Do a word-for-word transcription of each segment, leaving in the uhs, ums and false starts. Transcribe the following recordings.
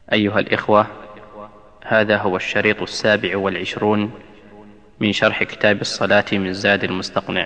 أيها الإخوة، هذا هو الشريط السابع والعشرون من شرح كتاب الصلاة من زاد المستقنع.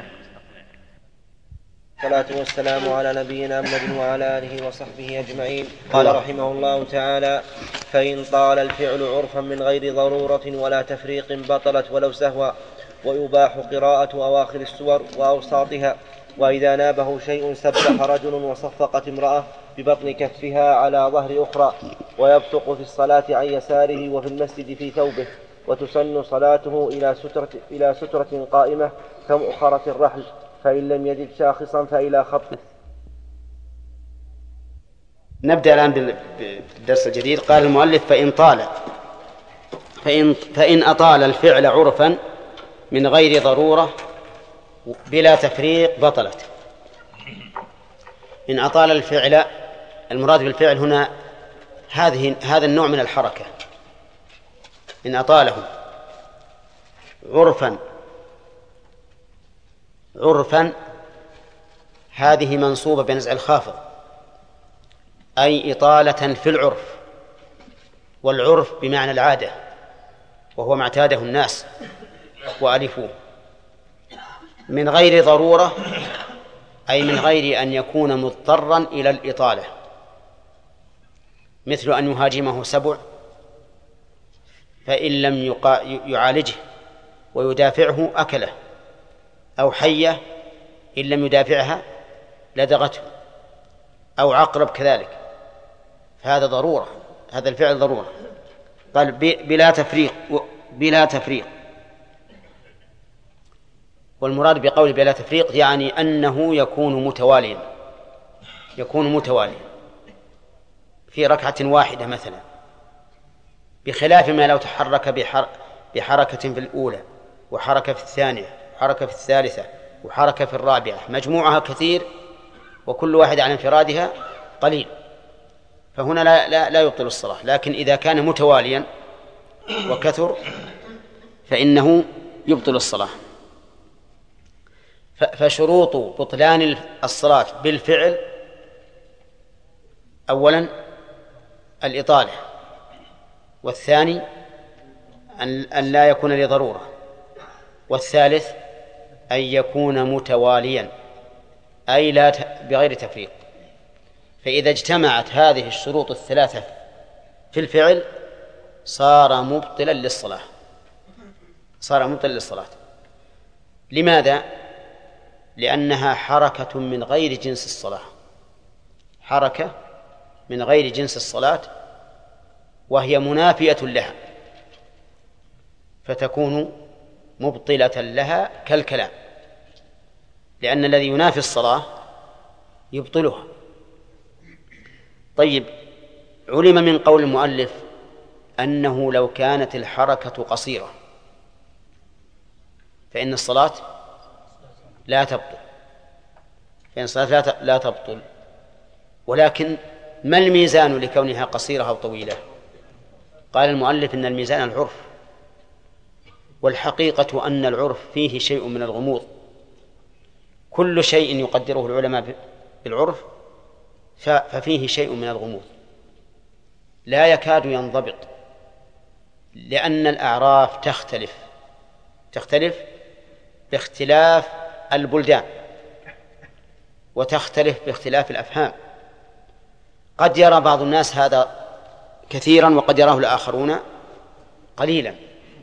الصلاة والسلام على نبينا محمد وعلى آله وصحبه أجمعين. قال رحمه الله تعالى: فإن طال الفعل عرفا من غير ضرورة ولا تفريق بطلت ولو سهوا، ويباح قراءة أواخر السور وأوساطها. وإذا نابه شيء سبح رجل وصفقت امرأة ببطن كفها على ظهر أخرى، ويبصق في الصلاة عن يساره وفي المسجد في ثوبه، وتسن صلاته إلى سترة, إلى سترة قائمة كمؤخرة الرحل، فإن لم يجد شاخصا فإلى خط. نبدأ الآن بالدرس الجديد. قال المؤلف: فإن طال فإن, فإن أطال الفعل عرفا من غير ضرورة بلا تفريق بطلت. إن أطال الفعل، المراد بالفعل هنا هذه هذا النوع من الحركة. إن أطاله عرفا عرفا هذه منصوبة بنزع الخافض، أي إطالة في العرف، والعرف بمعنى العادة، وهو ما اعتاده الناس وألفوه. من غير ضرورة أي من غير أن يكون مضطرا إلى الإطالة، مثل أن يهاجمه سبع فإن لم يعالجه ويدافعه أكله، أو حية إن لم يدافعها لدغته، أو عقرب كذلك، فهذا ضرورة، هذا الفعل ضرورة. قال بلا تفريق بلا تفريق والمراد بقول بلا تفريق يعني أنه يكون متواليا يكون متواليا في ركعة واحدة مثلا، بخلاف ما لو تحرك بحركة في الأولى وحركة في الثانية وحركة في الثالثة وحركة في الرابعة، مجموعها كثير وكل واحد على انفرادها قليل، فهنا لا, لا, لا يبطل الصلاة. لكن إذا كان متواليا وكثر فإنه يبطل الصلاة. فشروط بطلان الصلاة بالفعل: أولا الإطالة، والثاني أن لا يكون لضرورة، والثالث أن يكون متواليا أي لا بغير تفريق. فإذا اجتمعت هذه الشروط الثلاثة في الفعل صار مبطلا للصلاة صار مبطلا للصلاة. لماذا؟ لأنها حركة من غير جنس الصلاة حركة من غير جنس الصلاة وهي منافية لها، فتكون مبطلة لها كالكلام، لأن الذي ينافي الصلاة يبطلها. طيب، علم من قول المؤلف أنه لو كانت الحركة قصيرة فإن الصلاة لا تبطل فإن الصلاة لا تبطل ولكن ما الميزان لكونها قصيرة أو طويلة؟ قال المؤلف إن الميزان العرف، والحقيقة أن العرف فيه شيء من الغموض. كل شيء يقدره العلماء بالعرف ففيه شيء من الغموض لا يكاد ينضبط، لأن الأعراف تختلف تختلف باختلاف البلدان، وتختلف باختلاف الأفهام. قد يرى بعض الناس هذا كثيرا وقد يراه الآخرون قليلا،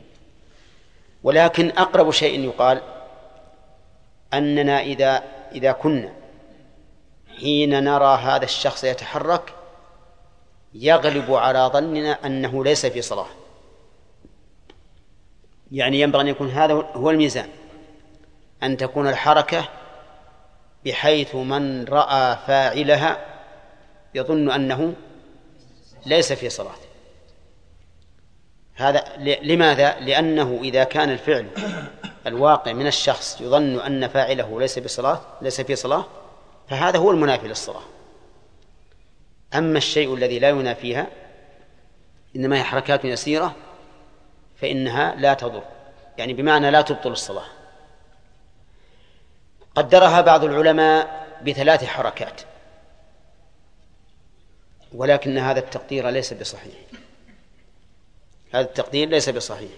ولكن أقرب شيء يقال أننا إذا إذا كنا حين نرى هذا الشخص يتحرك يغلب على ظننا أنه ليس في صلاة، يعني ينبغي أن يكون هذا هو الميزان، أن تكون الحركة بحيث من رأى فاعلها يظن أنه ليس في صلاة. هذا لماذا؟ لأنه إذا كان الفعل الواقع من الشخص يظن أن فاعله ليس بصلاة ليس في صلاة فهذا هو المنافي للصلاة. أما الشيء الذي لا ينافيها إنما هي حركات يسيرة فإنها لا تضر، يعني بمعنى لا تبطل الصلاة. قدرها بعض العلماء بثلاث حركات: ولكن هذا التقدير ليس بصحيح، هذا التقدير ليس بصحيح،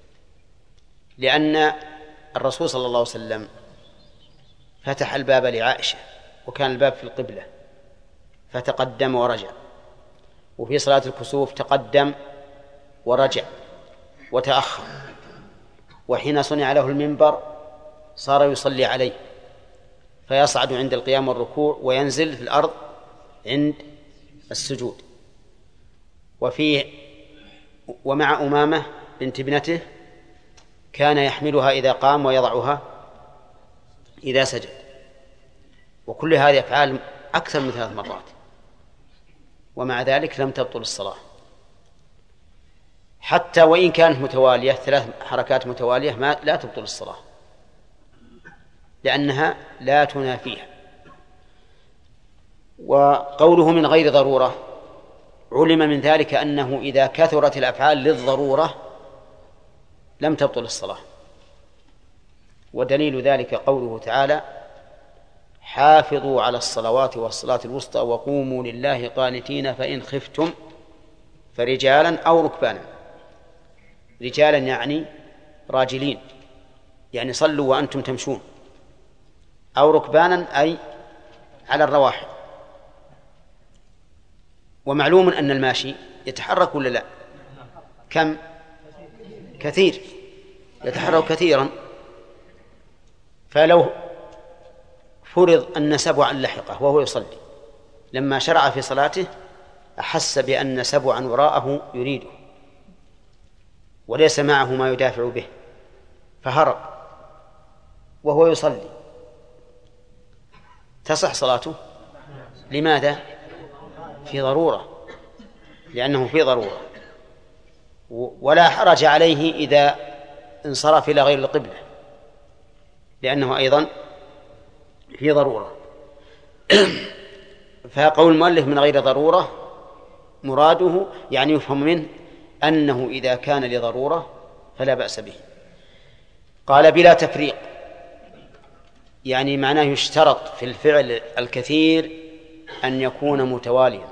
لأن الرسول صلى الله عليه وسلم فتح الباب لعائشة وكان الباب في القبلة فتقدم ورجع، وفي صلاة الكسوف تقدم ورجع وتأخر، وحين صنع له المنبر صار يصلي عليه فيصعد عند القيام والركوع وينزل في الأرض عند السجود. وفي ومع أمامة بنت ابنته كان يحملها إذا قام ويضعها إذا سجد، وكل هذه أفعال أكثر من ثلاث مرات، ومع ذلك لم تبطل الصلاة حتى وإن كانت متوالية، ثلاث حركات متوالية ما لا تبطل الصلاة لأنها لا تنافيها. وقوله من غير ضرورة علم من ذلك أنه إذا كثرت الأفعال للضرورة لم تبطل الصلاة، ودليل ذلك قوله تعالى: حافظوا على الصلوات والصلاة الوسطى وقوموا لله قانتين فإن خفتم فرجالا أو ركبانا. رجالا يعني راجلين، يعني صلوا وأنتم تمشون، أو ركبانا أي على الرواحل. ومعلوم أن الماشي يتحرك ولا لا؟ كم؟ كثير، يتحرك كثيرا. فلو فرض أن سبعا لحقه وهو يصلي، لما شرع في صلاته أحس بأن سبعا وراءه يريده وليس معه ما يدافع به فهرب وهو يصلي، تصح صلاته؟ لماذا؟ في ضرورة، لأنه في ضرورة، ولا حرج عليه إذا انصرف إلى غير القبلة لأنه أيضا في ضرورة. فقول المؤلف من غير ضرورة مراده يعني يفهم منه أنه إذا كان لضرورة فلا بأس به. قال بلا تفريق، يعني معناه يشترط في الفعل الكثير أن يكون متواليا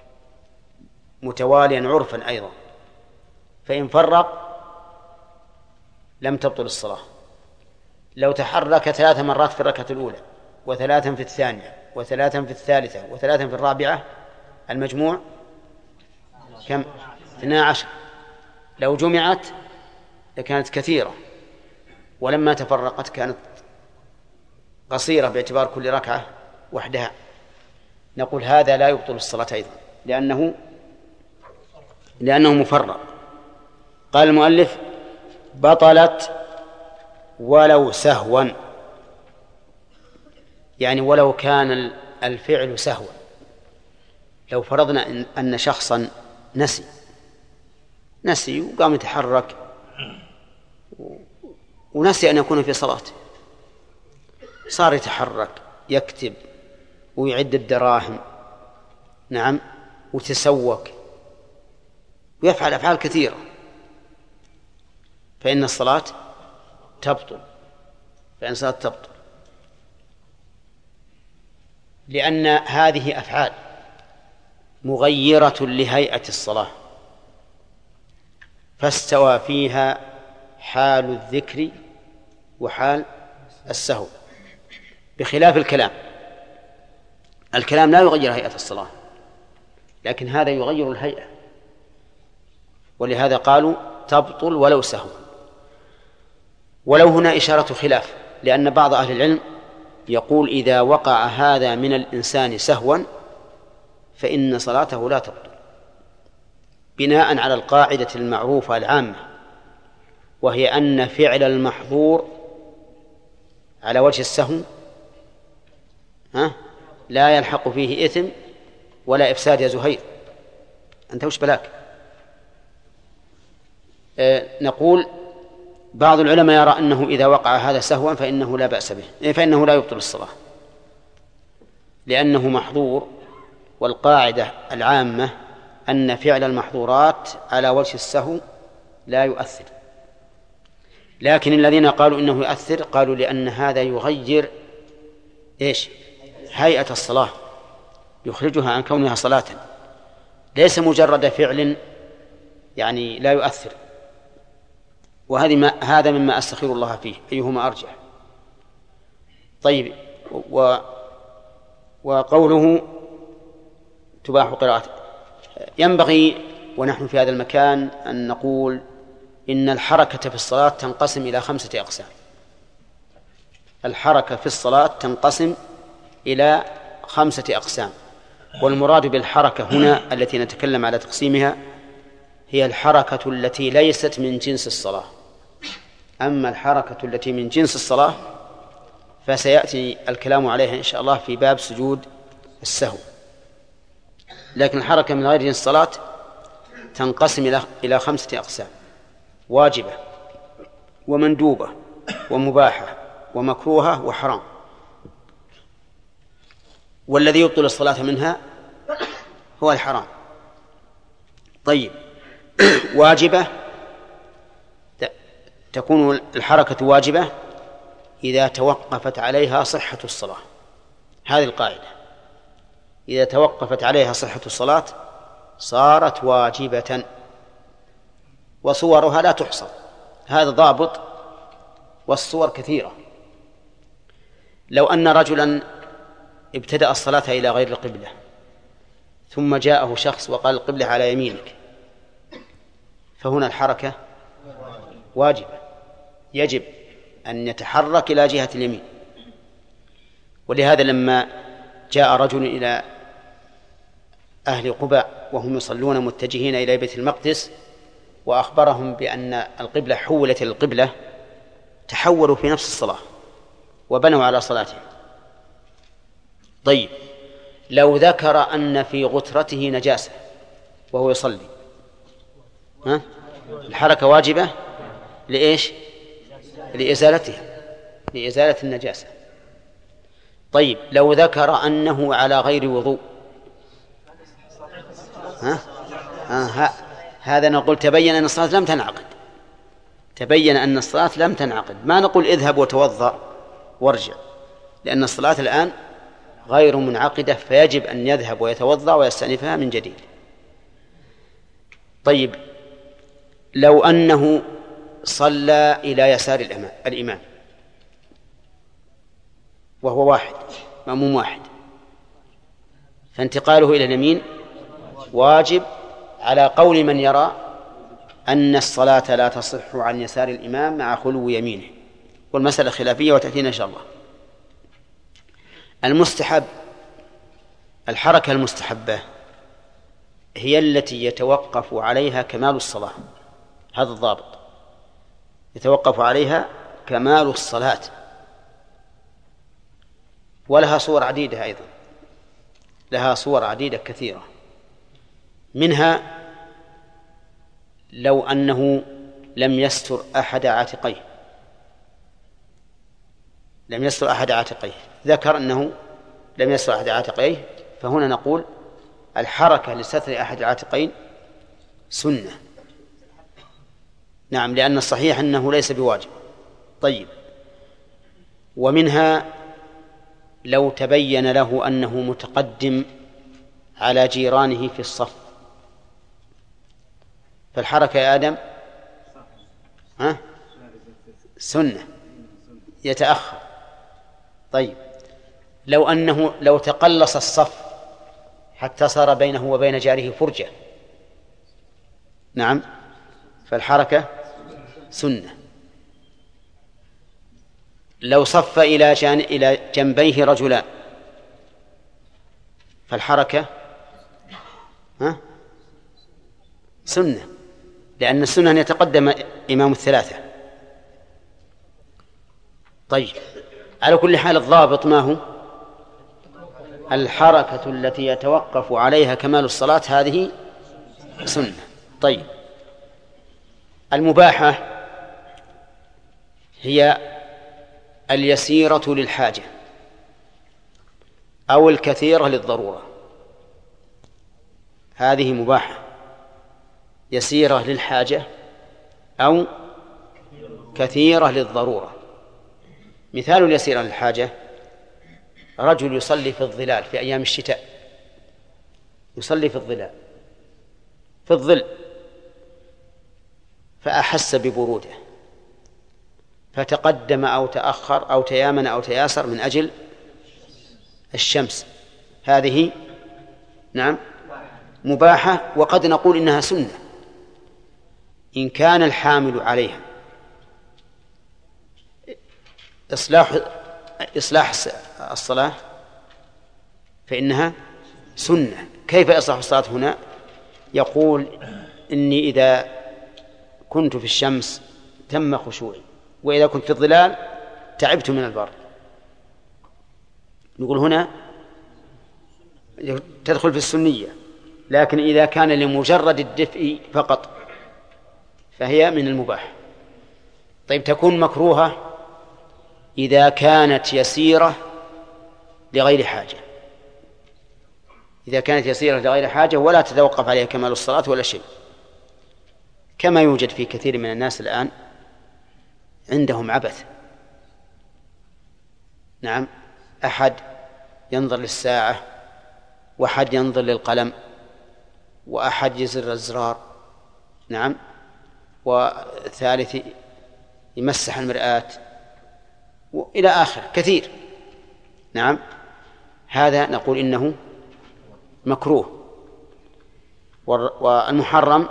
متواليا عرفا أيضا، فإن فرق لم تبطل الصلاة. لو تحرك ثلاث مرات في الركعة الأولى وثلاثا في الثانية وثلاثا في الثالثة وثلاثا في الرابعة المجموع كم؟ اثنا عشر. لو جمعت لكانت كثيرة، ولما تفرقت كانت قصيرة باعتبار كل ركعة وحدها. نقول هذا لا يبطل الصلاة أيضا لأنه لأنه مفرق. قال المؤلف: بطلت ولو سهوا، يعني ولو كان الفعل سهوا. لو فرضنا أن شخصا نسي نسي وقام يتحرك ونسي أن يكون في صلاة، صار يتحرك يكتب ويعد الدراهم، نعم، وتسوق ويفعل أفعال كثيرة، فإن الصلاة تبطل فإن الصلاة تبطل لأن هذه أفعال مغيرة لهيئة الصلاة، فاستوى فيها حال الذكر وحال السهو، بخلاف الكلام. الكلام لا يغير هيئة الصلاة، لكن هذا يغير الهيئة، ولهذا قالوا تبطل ولو سهوا. ولو هنا إشارة خلاف، لأن بعض أهل العلم يقول إذا وقع هذا من الإنسان سهوا فإن صلاته لا تبطل، بناء على القاعدة المعروفة العامة، وهي أن فعل المحظور على وجه السهو ها لا يلحق فيه إثم ولا إفساد. يا زهير أنت وش بلاك؟ آه نقول بعض العلماء يرى أنه إذا وقع هذا سهوا فإنه لا بأس به، فإنه لا يبطل الصلاة لأنه محظور، والقاعدة العامة أن فعل المحظورات على وجه السهو لا يؤثر. لكن الذين قالوا إنه يؤثر قالوا لأن هذا يغير إيش؟ هيئة الصلاة، يخرجها عن كونها صلاة، ليس مجرد فعل يعني لا يؤثر. وهذه ما هذا مما أستخير الله فيه أيهما أرجح. طيب، و وقوله تباح قراءته، ينبغي ونحن في هذا المكان أن نقول إن الحركة في الصلاة تنقسم إلى خمسة أقسام. الحركة في الصلاة تنقسم إلى خمسة أقسام، والمراد بالحركة هنا التي نتكلم على تقسيمها هي الحركة التي ليست من جنس الصلاة. أما الحركة التي من جنس الصلاة فسيأتي الكلام عليها إن شاء الله في باب سجود السهو. لكن الحركة من غير جنس الصلاة تنقسم إلى خمسة أقسام: واجبة، ومندوبة، ومباحة، ومكروهة، وحرام. والذي يبطل الصلاة منها هو الحرام. طيب، واجبة تكون الحركة واجبة إذا توقفت عليها صحة الصلاة. هذه القاعدة: إذا توقفت عليها صحة الصلاة صارت واجبة، وصورها لا تحصى. هذا ضابط، والصور كثيرة. لو أن رجلا ابتدأ الصلاة إلى غير القبلة ثم جاءه شخص وقال القبلة على يمينك، فهنا الحركة واجبة، يجب أن يتحرك إلى جهة اليمين. ولهذا لما جاء رجل إلى أهل قباء وهم يصلون متجهين إلى بيت المقدس وأخبرهم بأن القبلة حولت إلى القبلة، تحولوا في نفس الصلاة وبنوا على صلاتهم. طيب، لو ذكر أن في غترته نجاسة وهو يصلي، ها؟ الحركة واجبة لإيش؟ لإزالتها، لإزالة النجاسة. طيب، لو ذكر أنه على غير وضوء، ها؟ ها؟ هذا نقول تبين أن الصلاة لم تنعقد، تبين أن الصلاة لم تنعقد. ما نقول اذهب وتوضأ وارجع، لأن الصلاة الآن غير منعقدة، فيجب أن يذهب ويتوضأ ويستأنفها من جديد. طيب، لو أنه صلى إلى يسار الإمام وهو واحد، مأموم واحد، فانتقاله إلى اليمين واجب على قول من يرى أن الصلاة لا تصح عن يسار الإمام مع خلو يمينه، والمسألة خلافية وتأتينا إن شاء الله. المستحب، الحركة المستحبة هي التي يتوقف عليها كمال الصلاة. هذا الضابط: يتوقف عليها كمال الصلاة. ولها صور عديدة أيضا، لها صور عديدة كثيرة. منها لو أنه لم يستر أحد عاتقيه، لم يستر أحد عاتقيه، ذكر أنه لم يستر أحد عاتقيه، فهنا نقول الحركة لستر أحد العاتقين سنة. نعم، لأن الصحيح أنه ليس بواجب. طيب، ومنها لو تبين له أنه متقدم على جيرانه في الصف، فالحركة يا آدم ها؟ سنة، يتأخر. طيب، لو أنه لو تقلص الصف حتى صار بينه وبين جاره فرجة، نعم، فالحركة سنة. لو صف إلى جان إلى جنبيه رجلان، فالحركة ها؟ سنة، لأن السنة أن يتقدم إمام الثلاثة. طيب، على كل حال الضابط ما هو؟ الحركة التي يتوقف عليها كمال الصلاة هذه سنة. طيب، المباحة هي اليسيرة للحاجة أو الكثيرة للضرورة. هذه مباحة، يسيرة للحاجة أو كثيرة للضرورة. مثال اليسيرة للحاجة: رجل يصلي في الظلال في أيام الشتاء، يصلي في الظلال في الظل فأحس ببرودة فتقدم أو تأخر أو تيامن أو تياسر من أجل الشمس، هذه نعم مباحة، وقد نقول إنها سنة إن كان الحامل عليها إصلاح إصلاح الصلاة فإنها سنة. كيف إصلاح الصلاة هنا؟ يقول إني إذا كنت في الشمس تم خشوعي، وإذا كنت في الظلال تعبت من البرد. نقول هنا تدخل في السنية، لكن إذا كان لمجرد الدفء فقط فهي من المباح. طيب تكون مكروهة إذا كانت يسيرة لغير حاجة، إذا كانت يسيرة لغير حاجة ولا تتوقف عليها كمال الصلاة ولا شيء، كما يوجد في كثير من الناس الآن عندهم عبث. نعم، أحد ينظر للساعة، وأحد ينظر للقلم، وأحد يزر الزرار، نعم، والثالث يمسح المرآة وإلى آخر كثير. نعم، هذا نقول إنه مكروه. والمحرم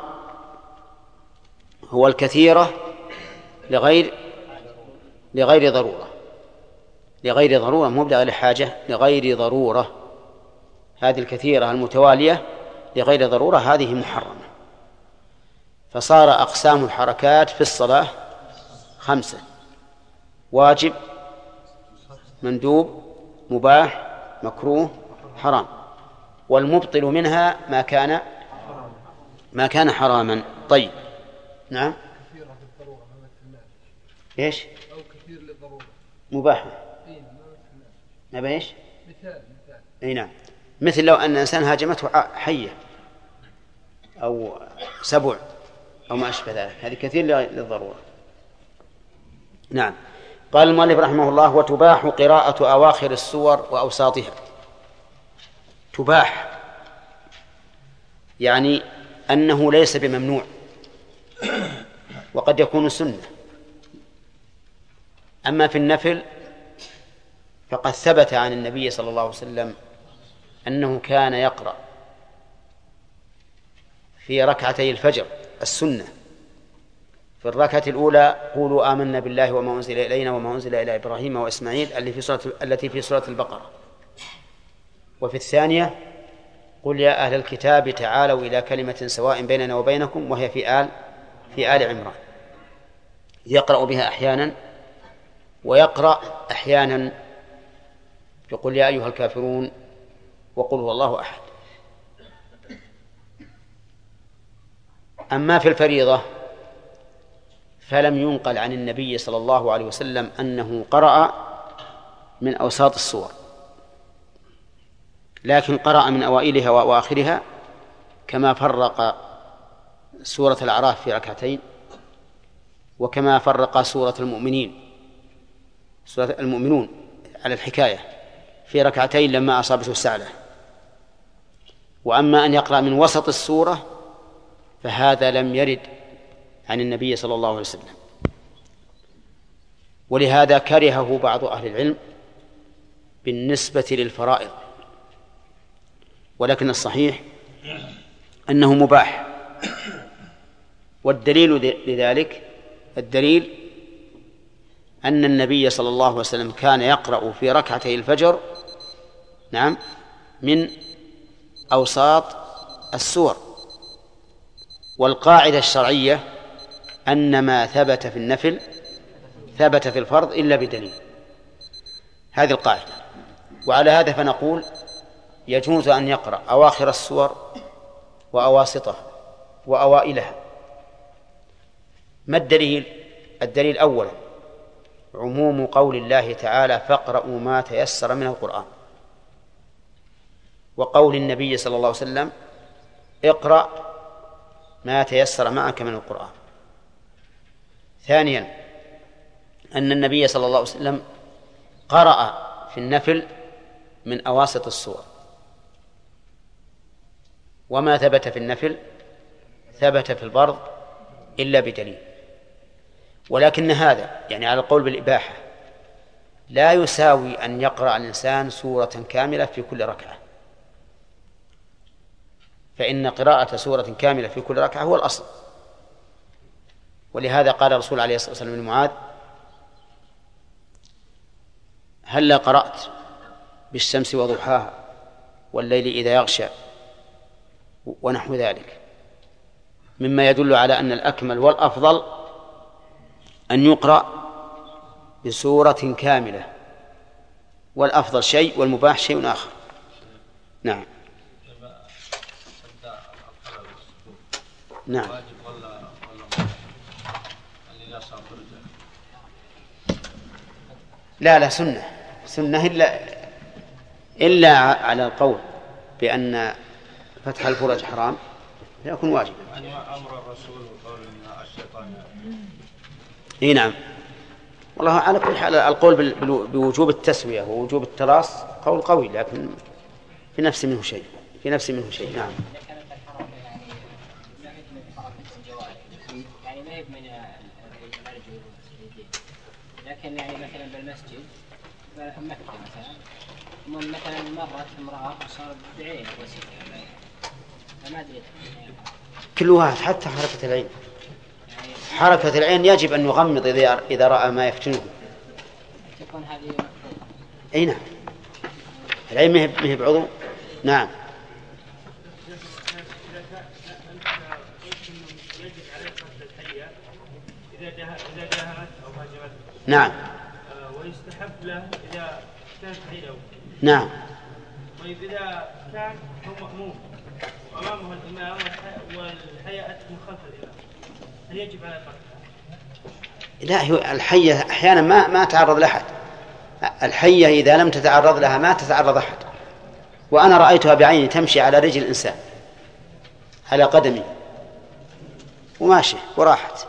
هو الكثيرة لغير لغير ضرورة، لغير ضرورة مو لغير حاجة، لغير ضرورة. هذه الكثيرة المتوالية لغير ضرورة هذه محرمة. فصار أقسام الحركات في الصلاة خمسة: واجب، مندوب، مباح، مكروه، حرام. والمبطل منها ما كان ما كان حراما. طيب نعم، ايش أو كثير للضرورة مباح ما ايش مثال مثال اي نعم، مثل لو أن إنسان هاجمته حية أو سبع أو ما أشبه ذلك، هذه كثير للضرورة. نعم. قال المؤلف رحمه الله: وتباح قراءة أواخر السور وأوساطها. تباح يعني أنه ليس بممنوع، وقد يكون سنة. أما في النفل فقد ثبت عن النبي صلى الله عليه وسلم أنه كان يقرأ في ركعتي الفجر السنة في الركعة الأولى: قولوا آمنا بالله وما أنزل إلينا وما أنزل إلى إبراهيم وإسماعيل التي في سورة البقرة. وفي الثانية: قل يا أهل الكتاب تعالوا إلى كلمة سواء بيننا وبينكم، وهي في آل في آل عمران. يقرأ بها أحيانا، ويقرأ أحيانا يقول يا أيها الكافرون وقل هو الله أحد. أما في الفريضة فلم ينقل عن النبي صلى الله عليه وسلم أنه قرأ من أوساط السور، لكن قرأ من أوائلها وآخرها، كما فرق سورة الأعراف في ركعتين، وكما فرق سورة المؤمنين سورة المؤمنون على الحكاية في ركعتين لما أصابته السعلة. وأما أن يقرأ من وسط السورة فهذا لم يرد عن النبي صلى الله عليه وسلم، ولهذا كرهه بعض أهل العلم بالنسبة للفرائض، ولكن الصحيح أنه مباح. والدليل لذلك الدليل أن النبي صلى الله عليه وسلم كان يقرأ في ركعتي الفجر نعم من أوساط السور. والقاعدة الشرعية أن ما ثبت في النفل ثبت في الفرض إلا بدليل، هذه القاعدة. وعلى هذا فنقول يجوز أن يقرأ أواخر السور وأواسطها وأوائلها. ما الدليل؟ الدليل أولا عموم قول الله تعالى: فاقرأوا ما تيسر من القرآن، وقول النبي صلى الله عليه وسلم: اقرأ ما تيسر معك من القرآن. ثانيا أن النبي صلى الله عليه وسلم قرأ في النفل من أواسط السور، وما ثبت في النفل ثبت في البرد إلا بدليل. ولكن هذا يعني على القول بالإباحة لا يساوي أن يقرأ الإنسان سورة كاملة في كل ركعة، فإن قراءة سورة كاملة في كل ركعة هو الأصل. ولهذا قال الرسول عليه الصلاة والسلام لمعاذ: هلا قرأت بالشمس وضحاها والليل إذا يغشى ونحو ذلك، مما يدل على أن الأكمل والأفضل أن يقرأ بسورة كاملة، والأفضل شيء والمباح شيء آخر. نعم. نعم. لا لا سنة سنة إلا إلا على القول بأن فتح الفرج حرام يكون واجب. أمر الرسول وقول إن الشيطان. إيه نعم. والله على كل حال القول بوجوب التسوية ووجوب التراص قول قوي، لكن في نفس منه شيء في نفس منه شيء. نعم. لكن يعني مثلا بالمسجد مكة مثلا مثلا مرت امرأة وصارت بعين وسيلة فما أدري كل واحد حتى حركة العين حركة العين يجب أن يغمض إذا إذا رأى ما يفتنه. تكون هذه أي نعم. العين ما هي بعضو. نعم. نعم. ويستحب له إذا كانت عينه. نعم. وإذا كان هو مأموم وأمامه الإمام والحياء من خلف الإمام هل يجب على الفرق؟ لا، هي الحية أحيانا ما ما تعرض لأحد. الحية إذا لم تتعرض لها ما تتعرض أحد. وأنا رأيتها بعيني تمشي على رجل الإنسان على قدمي وماشي وراحت.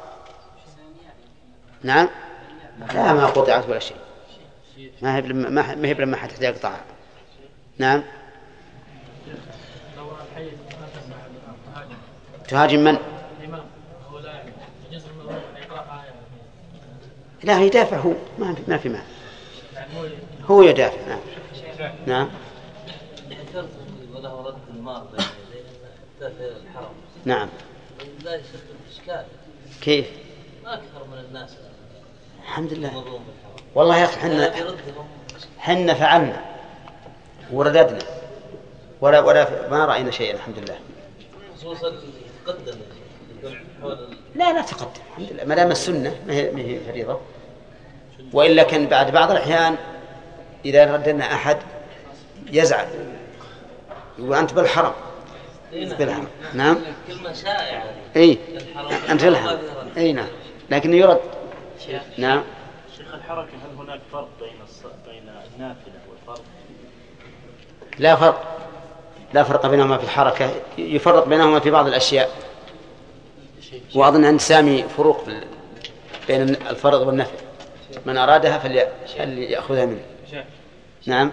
نعم. لا ما قطعت ولا شيء، ما هي ما هي لما حد يقطعها. نعم. تهاجم من؟ لا يدافع هو، ما ما في معنى، هو يدافع. نعم. نعم. وله رد المال داخل الحرم. نعم. لا يسبب إشكال. كيف؟ ما أكثر من الناس. الحمد لله. والله يا أخي حنا حنا فعلنا ورددنا ولا ولا ما رأينا شيئا الحمد لله. خصوصا تقدم لا لا تقدم الحمد لله، ما دام السنة ما هي ما هي فريضة. وإلا كان بعد بعض الأحيان إذا ردنا أحد يزعل يقول أنت بالحرم. بالحرم. نعم. كلمة شائعة. إيه أنت بالحرم. إيه نعم، لكن يرد. نعم. شيخ الحركة هل هناك فرق بين بين النافلة والفرض؟ لا فرق، لا فرق بينهما في الحركة، يفرق بينهما في بعض الأشياء. وأظن أن سامي فروق بين الفرض والنفل، من أرادها فليأخذها منه. نعم.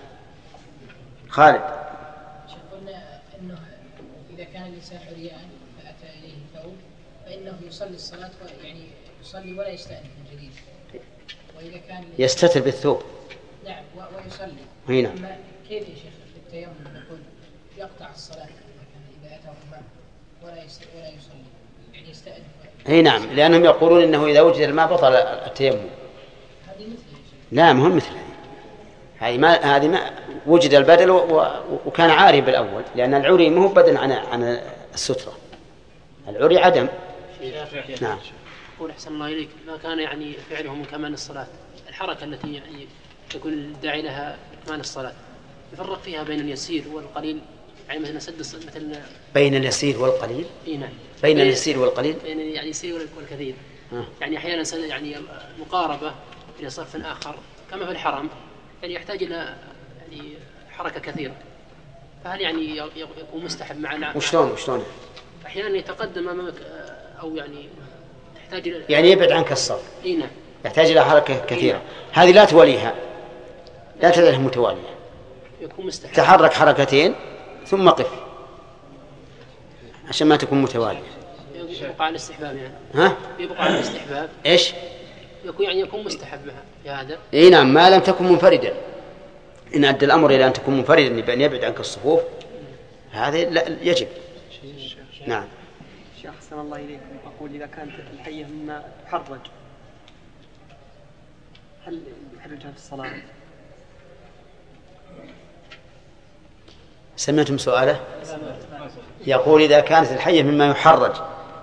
خالد. قلنا أنه إذا كان الإنسان عريان فأتى إليه ثوب فإنه يصلي الصلاة يعني يصلي ولا يستأنف من جديد. وإذا كان يستتر بالثوب. نعم ويصلي. هنا. كيف يا شيخ التيمم نقول يقطع الصلاة إذا أتى الماء ولا ولا يصلي يعني يستأنف. أي نعم، لأنهم يقولون إنه إذا وجد الماء بطل التيمم. هذه مثل. لا مهم مثل هذه ما هذه ما وجد البدل و... وكان عاري بالأول، لأن العري ما هو بدل عن عن السترة، العري عدم. نعم. يقول أحسن الله إليك ما كان يعني فعله من كمان الصلاة، الحركة التي يعني يكون الداعي لها كمان الصلاة يفرق فيها بين اليسير والقليل، يعني مثلا سد مثل بين اليسير والقليل. إيه نعم. بين اليسير والقليل. بين يعني اليسير والكثير. آه. يعني أحيانا يعني مقاربة إلى صرف آخر كما في الحرم يعني يحتاج إلى يعني حركة كثيرة، فهل يعني يكون مستحب معنا؟ وشلون وشلون؟ أحيانا يتقدم أمامك أو يعني تحتاج إلى يعني يبعد عنك الصف. إيه نعم. يحتاج إلى حركة كثيرة. هذه لا تواليها، لا تجعلها متوالية. يكون مستحب. تحرك حركتين ثم قف عشان ما تكون متوالية. يبقى على الاستحباب يعني. ها؟ يبقى على الاستحباب. إيش؟ يكون يعني يكون مستحب في هذا. إيه نعم، ما لم تكن منفردا. إن أدى الأمر إلى أن تكون منفردا بأن يبعد عنك الصفوف هذا لا يجب. نعم. شيخ أحسن الله إليكم، أقول إذا كانت الحية مما تحرج هل يحرجها في الصلاة؟ سمعتم سؤاله؟ يقول إذا كانت الحية مما يحرج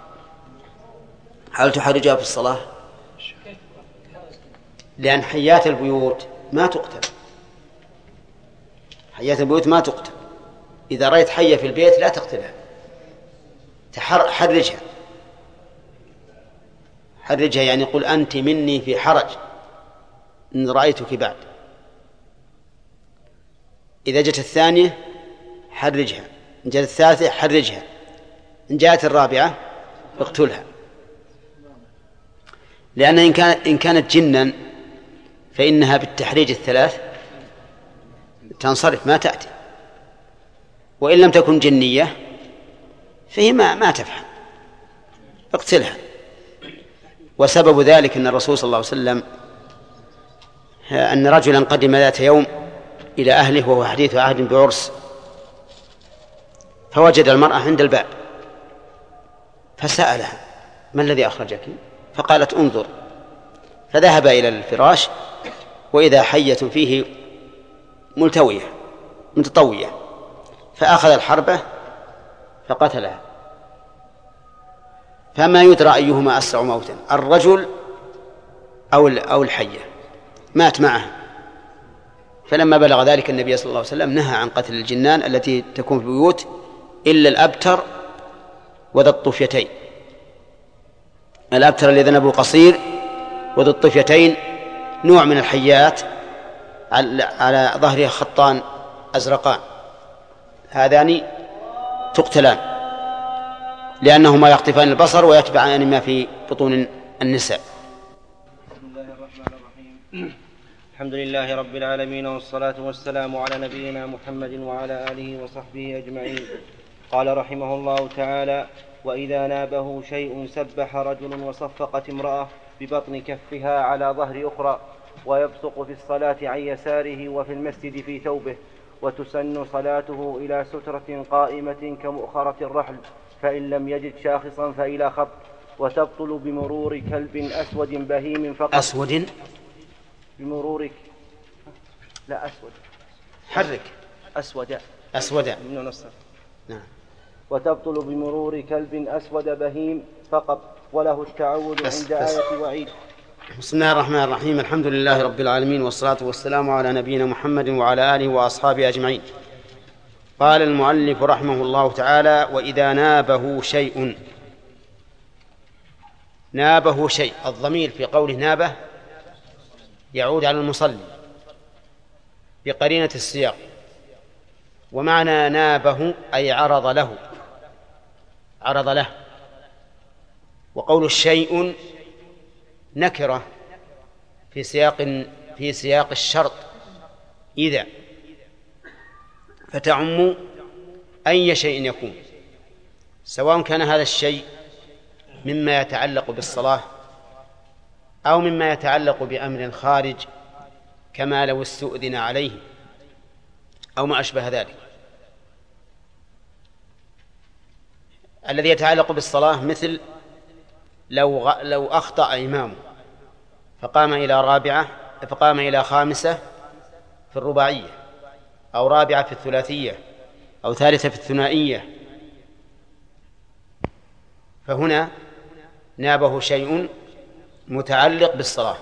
هل تحرجها في الصلاة؟ لأن حيات البيوت ما تقتل، حيات البيوت ما تقتل. إذا رأيت حية في البيت لا تقتلها، حرجها حرجها يعني قل أنت مني في حرج إن رأيتك بعد. إذا جت الثانية حرجها، إن جاءت الثالثة حرجها، إن جاءت الرابعة اقتلها. لأن إن, كان إن كانت جنا فإنها بالتحريج الثلاث تنصرف ما تأتي، وإن لم تكن جنية فهي ما, ما تفعل، اقتلها. وسبب ذلك أن الرسول صلى الله عليه وسلم أن رجلا قدم ذات يوم إلى أهله وهو حديث عهد بعرس، فوجد المرأة عند الباب فسألها ما الذي أخرجك؟ فقالت انظر. فذهب إلى الفراش وإذا حية فيه ملتوية متطوية، فأخذ الحربة فقتلها. فما يدرى أيهما أسرع موتا، الرجل أو أو الحية، مات معه. فلما بلغ ذلك النبي صلى الله عليه وسلم نهى عن قتل الجنان التي تكون في البيوت إلا الأبتر وذا الطفيتين. الأبتر الذي ذنبه قصير وذا الطفيتين نوع من الحيات على ظهرها خطان أزرقان، هذان تقتلان لأنهما يخطفان البصر ويتبعان ما في بطون النساء. بسم الله الرحمن الرحيم. الحمد لله رب العالمين، والصلاة والسلام على نبينا محمد وعلى آله وصحبه أجمعين. قال رحمه الله تعالى: وإذا نابه شيء سبح رجل وصفقت امرأة ببطن كفها على ظهر أخرى، ويبصق في الصلاة عن يساره وفي المسجد في ثوبه، وتسن صلاته إلى سترة قائمة كمؤخرة الرحل، فإن لم يجد شاخصا فإلى خط، وتبطل بمرور كلب أسود بهيم فقط. أسود بمرور لا أسود حرك أسود أسود من نصر. نعم. وتبطل بمرور كلب أسود بهيم فقط، وله التعود بس عند بس. آية وعيد. بسم الله الرحمن الرحيم. الحمد لله رب العالمين، والصلاة والسلام على نبينا محمد وعلى آله وأصحابه أجمعين. قال المؤلف رحمه الله تعالى: وإذا نابه شيء. نابه شيء، الضمير في قوله نابه يعود على المصلي بقرينة السياق، ومعنى نابه أي عرض له عرض له وقول الشيء نكرة في سياق في سياق الشرط إذا، فتعم أي شيء يكون، سواء كان هذا الشيء مما يتعلق بالصلاة أو مما يتعلق بأمر خارج كما لو استؤذن عليه أو ما أشبه ذلك. الذي يتعلق بالصلاة مثل لو غ... لو أخطأ إمامه فقام إلى رابعة فقام إلى خامسة في الرباعية، أو رابعة في الثلاثية، أو ثالثة في الثنائية، فهنا نابه شيء متعلق بالصلاة.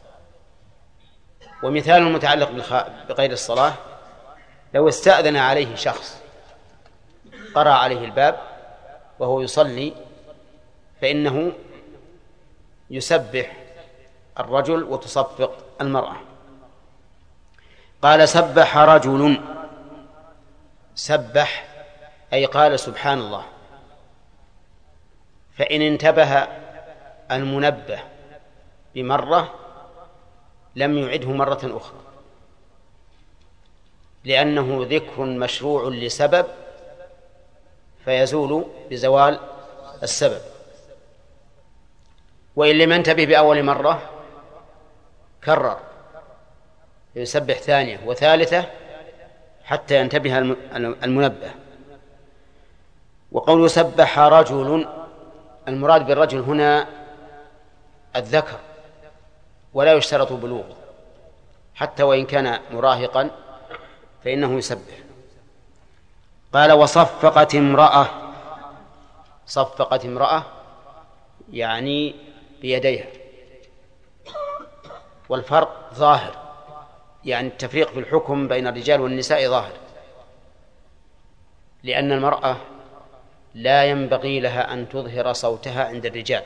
ومثال متعلق بالخ... بغير الصلاة: لو استأذن عليه شخص قرأ عليه الباب وهو يصلي، فإنه يسبح الرجل وتصفق المرأة. قال: سبح رجل. سبح أي قال سبحان الله. فإن انتبه المنبه بمرة لم يعده مرة أخرى، لأنه ذكر مشروع لسبب فيزول بزوال السبب. وإن لم ينتبه بأول مرة كرر يسبح ثانية وثالثة حتى ينتبه المنبه. وقول سبح رجل، المراد بالرجل هنا الذكر، ولا يشترط بلوغه، حتى وإن كان مراهقا فإنه يسبح. قال وصفقت امرأة، صفقت امرأة يعني بيديها، والفرق ظاهر، يعني التفريق في الحكم بين الرجال والنساء ظاهر، لأن المرأة لا ينبغي لها أن تظهر صوتها عند الرجال،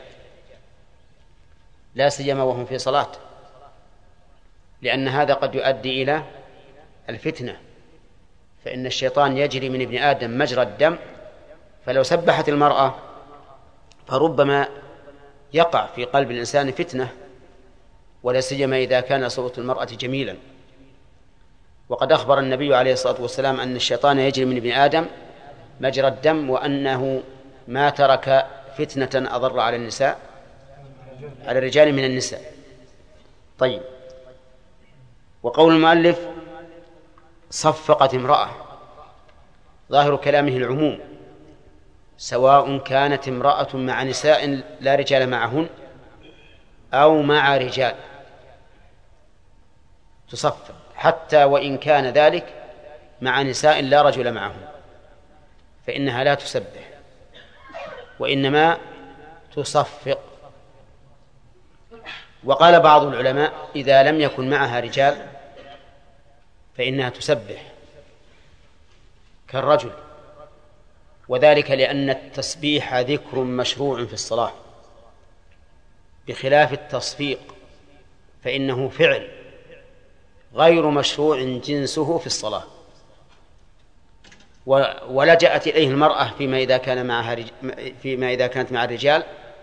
لا سيما وهم في صلاة، لأن هذا قد يؤدي إلى الفتنة، فإن الشيطان يجري من ابن آدم مجرى الدم، فلو سبحت المرأة فربما يقع في قلب الإنسان فتنة، ولا سيما إذا كان صوت المرأة جميلا. وقد أخبر النبي عليه الصلاة والسلام أن الشيطان يجري من ابن آدم مجرى الدم، وأنه ما ترك فتنة أضر على النساء على الرجال من النساء. طيب، وقول المؤلف صفقت امرأة، ظاهر كلامه العموم، سواء كانت امرأة مع نساء لا رجال معهن أو مع رجال تصفق، حتى وإن كان ذلك مع نساء لا رجل معهن فإنها لا تسبح، وإنما تصفق. وقال بعض العلماء إذا لم يكن معها رجال فإنها تسبح كالرجل، وذلك لأن التسبيح ذكر مشروع في الصلاة، بخلاف التصفيق فإنه فعل غير مشروع جنسه في الصلاة، ولجأت إليه المرأة فيما إذا كان معها رج... فيما إذا كانت مع الرجال،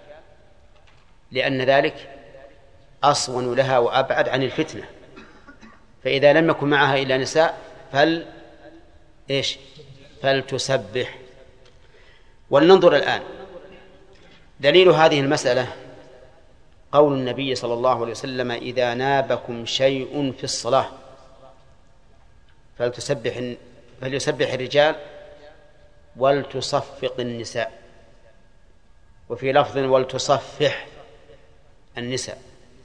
لأن ذلك أصون لها وأبعد عن الفتنة. فإذا لم يكن معها إلا نساء فل إيش فلتسبح. ولننظر الآن دليل هذه المسألة قول النبي صلى الله عليه وسلم إذا نابكم شيء في الصلاة فلتسبح فليسبح الرجال ولتصفق النساء، وفي لفظ ولتصفح النساء.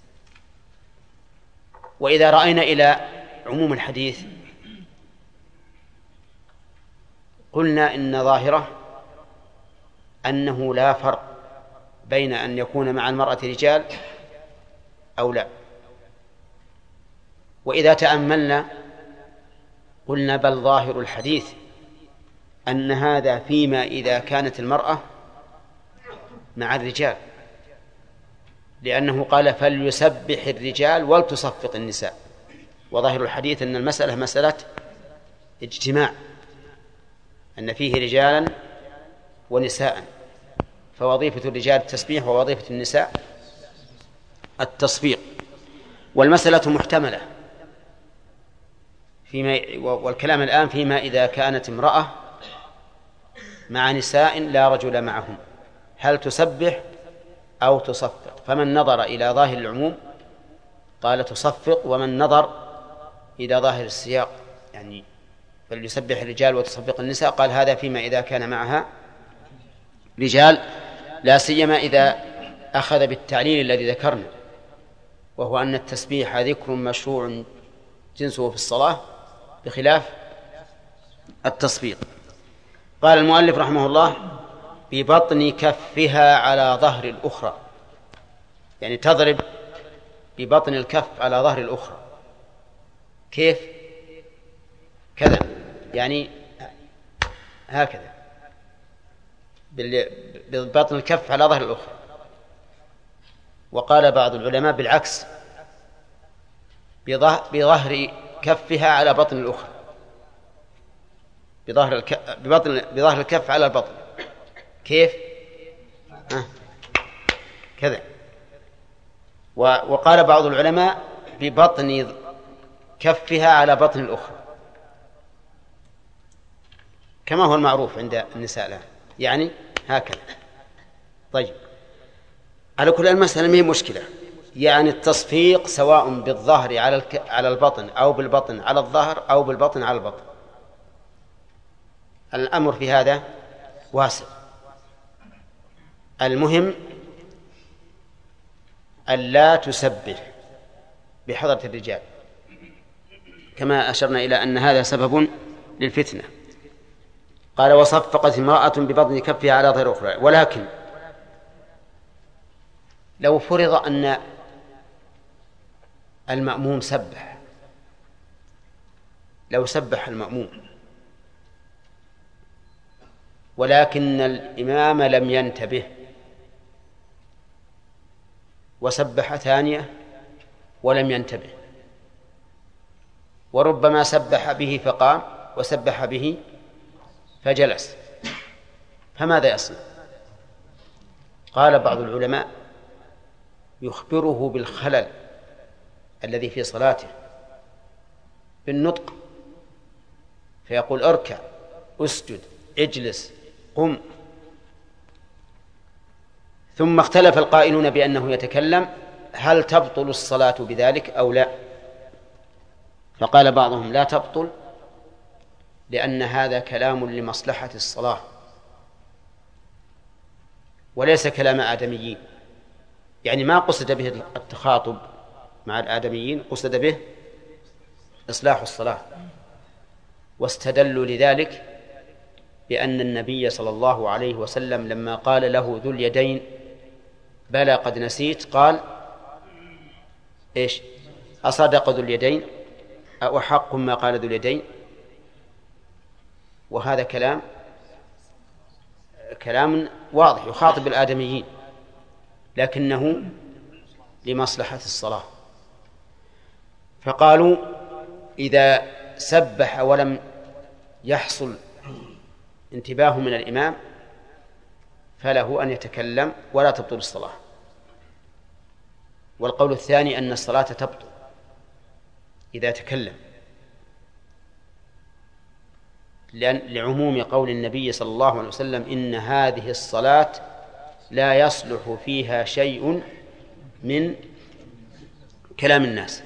وإذا رأينا إلى عموم الحديث قلنا إن ظاهره أنه لا فرق بين أن يكون مع المرأة رجال أو لا. وإذا تأملنا قلنا بل ظاهر الحديث أن هذا فيما إذا كانت المرأة مع الرجال، لأنه قال فليسبح الرجال ولتصفق النساء، وظاهر الحديث أن المسألة مسألة اجتماع، أن فيه رجالا ونساء، فوظيفة الرجال التسبيح ووظيفة النساء التصفيق. والمسألة محتملة فيما والكلام الآن فيما إذا كانت امرأة مع نساء لا رجل معهم هل تسبح أو تصفق؟ فمن نظر إلى ظاهر العموم قال تصفق، ومن نظر إلى ظاهر السياق يعني فليسبح الرجال وتصفق النساء قال هذا فيما إذا كان معها رجال، لا سيما إذا أخذ بالتعليل الذي ذكرنا، وهو أن التسبيح ذكر مشروع جنسه في الصلاة بخلاف التصفيق. قال المؤلف رحمه الله ببطن كفها على ظهر الأخرى، يعني تضرب ببطن الكف على ظهر الأخرى. كيف؟ كذا، يعني هكذا ببطن الكف على ظهر الأخرى. وقال بعض العلماء بالعكس، بظهر كفها على بطن الأخرى، بظهر الكف ببطن بظهر الكف على البطن. كيف؟ آه. كذا. وقال بعض العلماء ببطن كفها على بطن الأخرى، كما هو المعروف عند النساء الآن، يعني هكذا. طيب، على كل المسألة ما هي مشكلة، يعني التصفيق سواء بالظهر على الك... على البطن أو بالبطن على الظهر أو بالبطن على البطن، الأمر في هذا واسع. المهم ألا تسبح بحضرة الرجال، كما أشرنا إلى أن هذا سبب للفتنة. قال وصفقت امرأة ببطن كفها على ظهر أخرى. ولكن لو فرض أن المأموم سبح، لو سبح المأموم ولكن الإمام لم ينتبه وسبح ثانية ولم ينتبه، وربما سبح به فقام وسبح به فجلس، فماذا يصنع؟ قال بعض العلماء يخبره بالخلل الذي في صلاته بالنطق، فيقول اركع، اسجد، اجلس، قم. ثم اختلف القائلون بأنه يتكلم هل تبطل الصلاة بذلك أو لا؟ فقال بعضهم لا تبطل، لأن هذا كلام لمصلحة الصلاة وليس كلام آدميين، يعني ما قصد به التخاطب مع الآدميين، قصد به إصلاح الصلاة. واستدلوا لذلك بأن النبي صلى الله عليه وسلم لما قال له ذو اليدين بلى قد نسيت، قال إيش؟ أصدق ذو اليدين أو حق ما قال ذو اليدين؟ وهذا كلام كلام واضح يخاطب الآدميين، لكنه لمصلحة الصلاة. فقالوا إذا سبح ولم يحصل انتباه من الإمام فله أن يتكلم ولا تبطل الصلاة. والقول الثاني أن الصلاة تبطل إذا تكلم، لأن لعموم قول النبي صلى الله عليه وسلم إن هذه الصلاة لا يصلح فيها شيء من كلام الناس،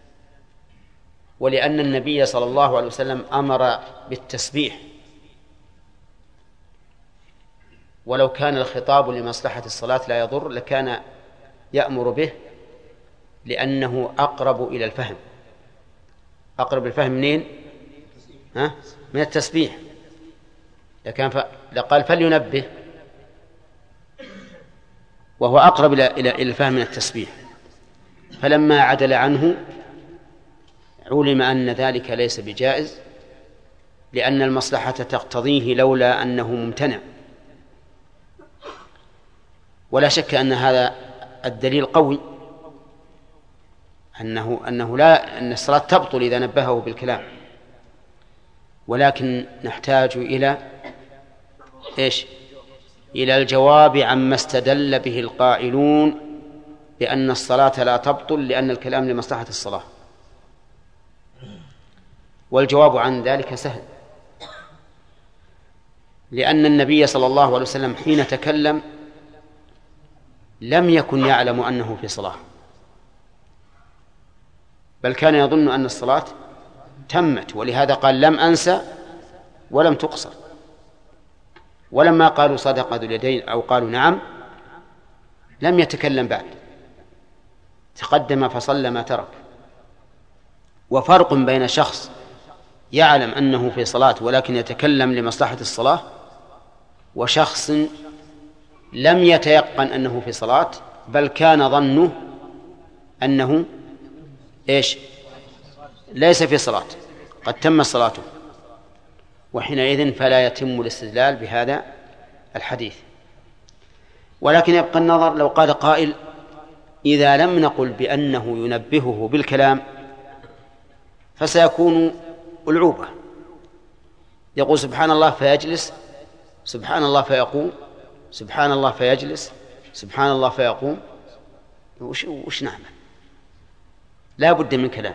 ولأن النبي صلى الله عليه وسلم أمر بالتسبيح، ولو كان الخطاب لمصلحة الصلاة لا يضر لكان يأمر به، لأنه أقرب إلى الفهم. أقرب الفهم منين؟ ها؟ من التسبيح. لكان ف... لقال فلينبه، وهو أقرب إلى إلى الفهم من التسبيح. فلما عدل عنه علم أن ذلك ليس بجائز، لأن المصلحة تقتضيه لولا أنه ممتنع. ولا شك أن هذا الدليل قوي، أنه أنه لا أن الصلاة تبطل إذا نبهه بالكلام، ولكن نحتاج إلى إيش؟ إلى الجواب عما استدل به القائلون بأن الصلاة لا تبطل لأن الكلام لمصلحة الصلاة. والجواب عن ذلك سهل، لأن النبي صلى الله عليه وسلم حين تكلم لم يكن يعلم أنه في صلاة، بل كان يظن أن الصلاة تمت، ولهذا قال لم أنسى ولم تقصر. ولما قالوا صدق ذو اليدين أو قالوا نعم لم يتكلم بعد، تقدم فصلى ما ترك. وفرق بين شخص يعلم أنه في صلاة ولكن يتكلم لمصلحة الصلاة، وشخص لم يتيقن أنه في صلاة بل كان ظنه أنه إيش؟ ليس في صلاة، قد تم صلاته، وحينئذ فلا يتم الاستدلال بهذا الحديث. ولكن يبقى النظر لو قال قائل إذا لم نقل بأنه ينبهه بالكلام فسيكون ألعوبة، يقول سبحان الله فيجلس، سبحان الله فيقوم، سبحان الله فيجلس، سبحان الله فيقوم، وش, وش نعمل؟ لا بد من كلام.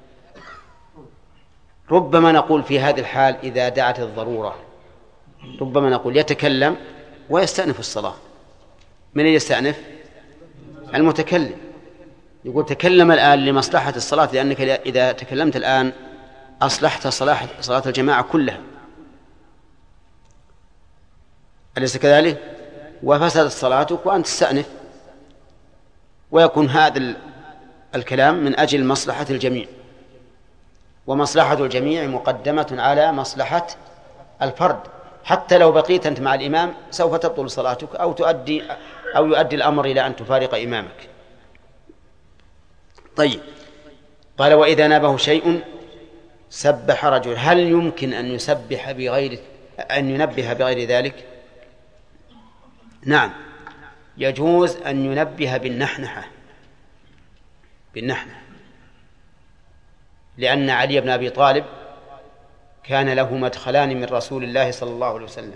ربما نقول في هذه الحال إذا دعت الضرورة ربما نقول يتكلم ويستأنف الصلاة. من يستأنف؟ المتكلم. يقول تكلم الآن لمصلحة الصلاة، لأنك إذا تكلمت الآن أصلحت صلاح صلاة الجماعة كلها، أليس كذلك؟ وفسدت صلاتك وأنت تستأنف، ويكون هذا الكلام من أجل مصلحة الجميع، ومصلحة الجميع مقدمة على مصلحة الفرد. حتى لو بقيت أنت مع الإمام سوف تبطل صلاتك، أو تؤدي أو يؤدي الأمر إلى أن تفارق إمامك. طيب، قال وإذا نابه شيء سبح رجل. هل يمكن أن يسبح بغير أن ينبه بغير ذلك؟ نعم، يجوز أن ينبه بالنحنحة بالنحنحة لأن علي بن أبي طالب كان له مدخلان من رسول الله صلى الله عليه وسلم،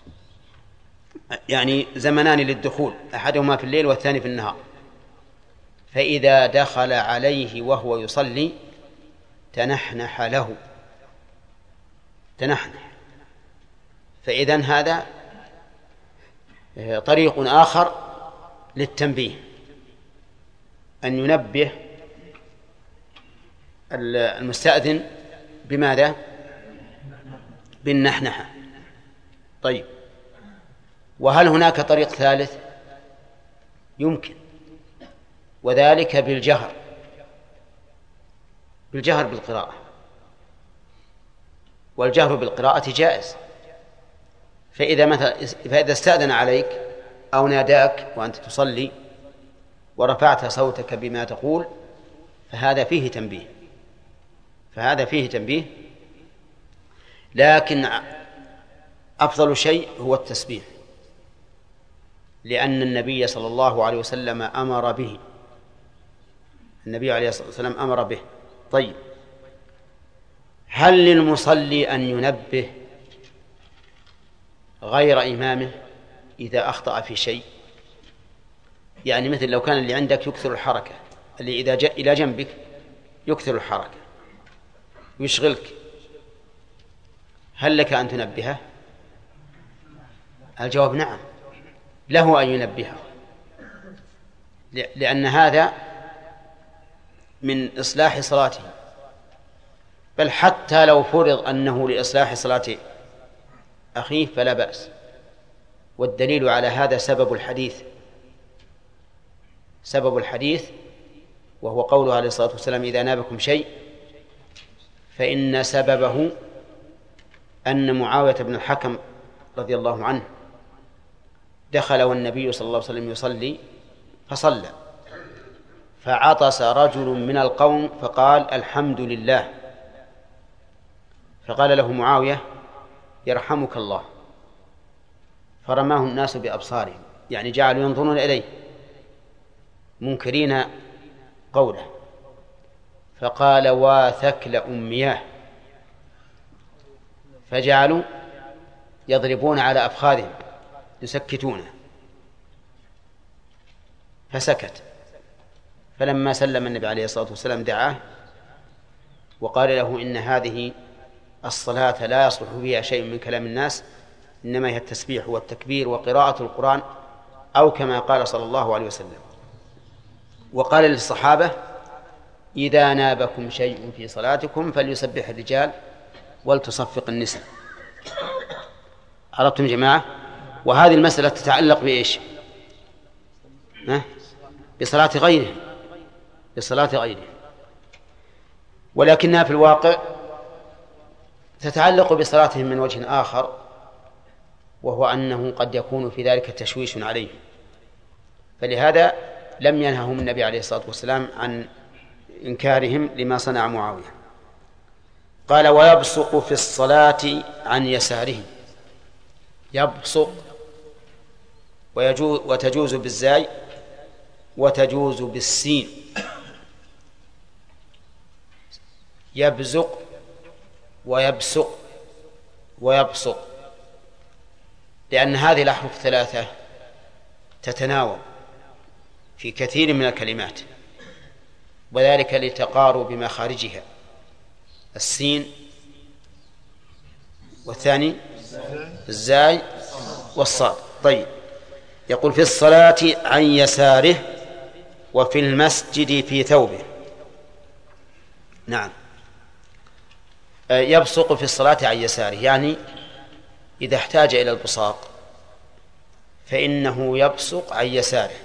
يعني زمنان للدخول، أحدهما في الليل والثاني في النهار. فإذا دخل عليه وهو يصلي تنحنح له تنحنح فإذن هذا طريق آخر للتنبيه، أن ينبه المستأذن بماذا؟ بالنحنحة. طيب، وهل هناك طريق ثالث؟ يمكن، وذلك بالجهر بالجهر بالقراءة، والجهر بالقراءة جائز. فإذا مثلا فإذا استأذن عليك أو ناداك وأنت تصلي ورفعت صوتك بما تقول فهذا فيه تنبيه فهذا فيه تنبيه لكن أفضل شيء هو التسبيح، لأن النبي صلى الله عليه وسلم أمر به النبي عليه الصلاة والسلام أمر به. طيب، هل للمصلي أن ينبه غير إمامه إذا أخطأ في شيء؟ يعني مثل لو كان اللي عندك يكثر الحركة، اللي إذا جاء إلى جنبك يكثر الحركة ويشغلك، هل لك أن تنبهه؟ الجواب نعم، له أن ينبهه، لأن هذا من إصلاح صلاته. بل حتى لو فرض أنه لإصلاح صلاة أخيه فلا بأس. والدليل على هذا سبب الحديث سبب الحديث وهو قوله عليه الصلاة والسلام إذا نابكم شيء فإن سببه أن معاوية بن الحكم رضي الله عنه دخل والنبي صلى الله عليه وسلم يصلي فصلى، فعطس رجل من القوم فقال الحمد لله، فقال له معاوية يرحمك الله، فرماه الناس بأبصارهم، يعني جعلوا ينظرون إليه منكرين قوله، فقال واثكل أمياه، فجعلوا يضربون على أفخاذهم يسكتونه، فسكت. فلما سلم النبي عليه الصلاة والسلام دعاه وقال له إن هذه الصلاة لا يصلح فيها شيء من كلام الناس، إنما هي التسبيح والتكبير وقراءة القرآن، أو كما قال صلى الله عليه وسلم. وقال للصحابة إذا نابكم شيء في صلاتكم فليسبح الرجال ولتصفق النساء. عرفتم جماعة؟ وهذه المسألة تتعلق بإيش؟ ها؟ بصلاة غيره بصلاة غيره ولكنها في الواقع تتعلق بصلاتهم من وجه آخر، وهو أنه قد يكون في ذلك تشويش عليه، فلهذا لم ينههم النبي عليه الصلاة والسلام عن إنكارهم لما صنع معاوية. قال ويبصق في الصلاة عن يساره، يبصق ويجوز وتجوز بالزاي وتجوز بالسين، يبزق ويبصق ويبصق، لأن هذه الأحرف الثلاثة تتناوب في كثير من الكلمات، وذلك لتقارب مخارجها، السين والثاني الزاي والصاد. طيب، يقول في الصلاة عن يساره وفي المسجد في ثوبه. نعم، يبصق في الصلاة عن يساره، يعني إذا احتاج إلى البصاق فإنه يبصق عن يساره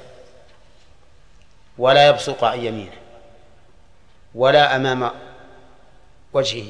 ولا يبصق عن يمينه ولا أمام وجهه.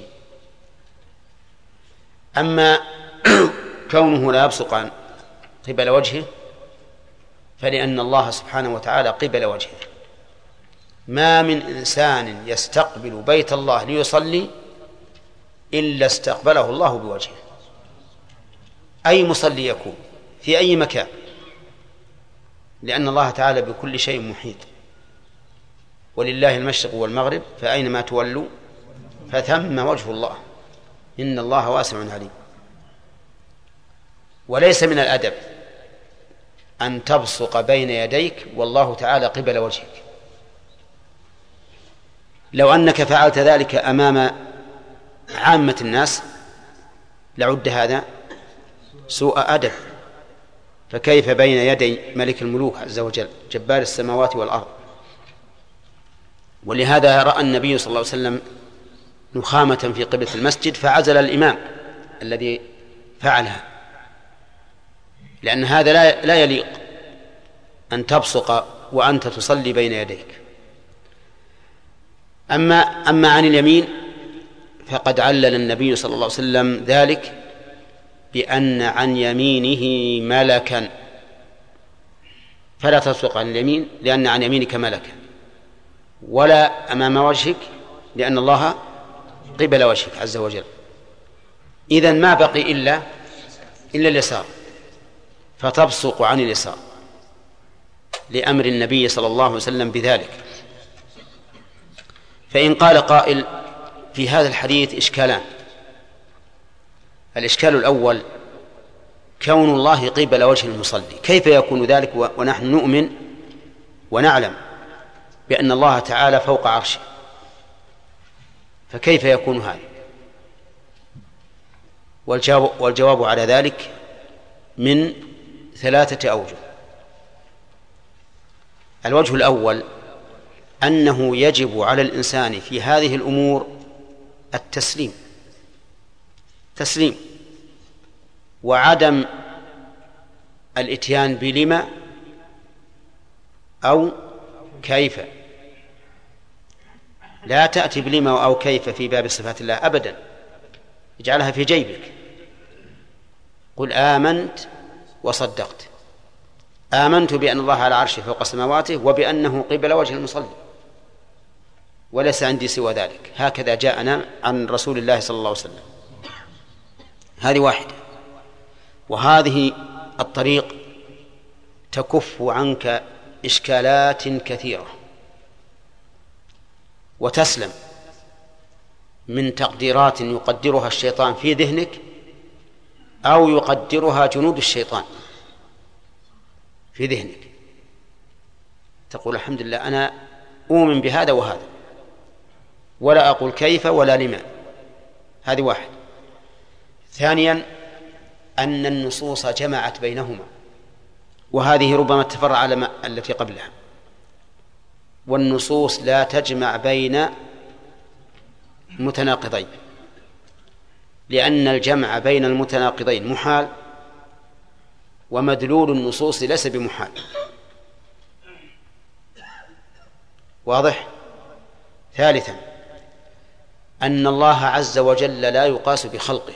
أما كونه لا يبصق عن قبل وجهه فلأن الله سبحانه وتعالى قبل وجهه. ما من إنسان يستقبل بيت الله ليصلي إلا استقبله الله بوجهه، أي مصلي يكون في أي مكان، لأن الله تعالى بكل شيء محيط. ولله المشرق والمغرب فأينما تولوا فثم وجه الله إن الله واسع عليم. وليس من الأدب أن تبصق بين يديك والله تعالى قبل وجهك. لو أنك فعلت ذلك أمام عامة الناس لعد هذا سوء أدب، فكيف بين يدي ملك الملوك عز وجل جبار السماوات والأرض. ولهذا رأى النبي صلى الله عليه وسلم نخامة في قبلة المسجد فعزل الإمام الذي فعلها، لأن هذا لا لا يليق أن تبصق وأنت تصلي بين يديك. أما أما عن اليمين فقد علل النبي صلى الله عليه وسلم ذلك بأن عن يمينه ملكا، فلا تبصق عن اليمين لأن عن يمينك ملكا، ولا أمام وجهك لأن الله قبل وجهك عز وجل. إذن ما بقي إلا إلا اليسار، فتبصق عن اليسار لأمر النبي صلى الله عليه وسلم بذلك. فإن قال قائل في هذا الحديث إشكالان. الإشكال الأول كون الله قبل وجه المصلي، كيف يكون ذلك ونحن نؤمن ونعلم بأن الله تعالى فوق عرشه، فكيف يكون هذا؟ والجواب, والجواب على ذلك من ثلاثة أوجه. الوجه الأول أنه يجب على الإنسان في هذه الأمور التسليم تسليم وعدم الإتيان بلما أو كيف. لا تأتي بلما أو كيف في باب صفات الله أبدا، اجعلها في جيبك. قل آمنت وصدقت، آمنت بأن الله على عرشه فوق سماواته وبأنه قبل وجه المصلي، وليس عندي سوى ذلك. هكذا جاءنا عن رسول الله صلى الله عليه وسلم. هذه واحدة. وهذه الطريق تكف عنك إشكالات كثيرة وتسلم من تقديرات يقدرها الشيطان في ذهنك أو يقدرها جنود الشيطان في ذهنك. تقول الحمد لله أنا أؤمن بهذا وهذا، ولا أقول كيف ولا لما. هذه واحد. ثانيا أن النصوص جمعت بينهما، وهذه ربما تفرع على التي قبلها. والنصوص لا تجمع بين متناقضين، لأن الجمع بين المتناقضين محال، ومدلول النصوص ليس بمحال. واضح؟ ثالثا أن الله عز وجل لا يقاس بخلقه،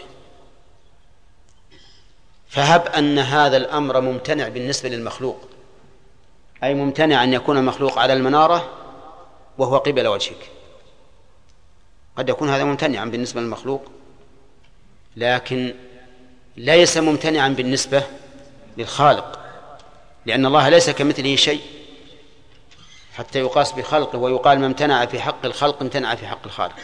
فهب أن هذا الأمر ممتنع بالنسبة للمخلوق، أي ممتنع أن يكون المخلوق على المنارة وهو قبل وجهك، قد يكون هذا ممتنعا بالنسبة للمخلوق، لكن ليس ممتنعا بالنسبة للخالق، لأن الله ليس كمثله شيء حتى يقاس بخلقه ويقال ما امتنع في حق الخلق امتنع في حق الخالق.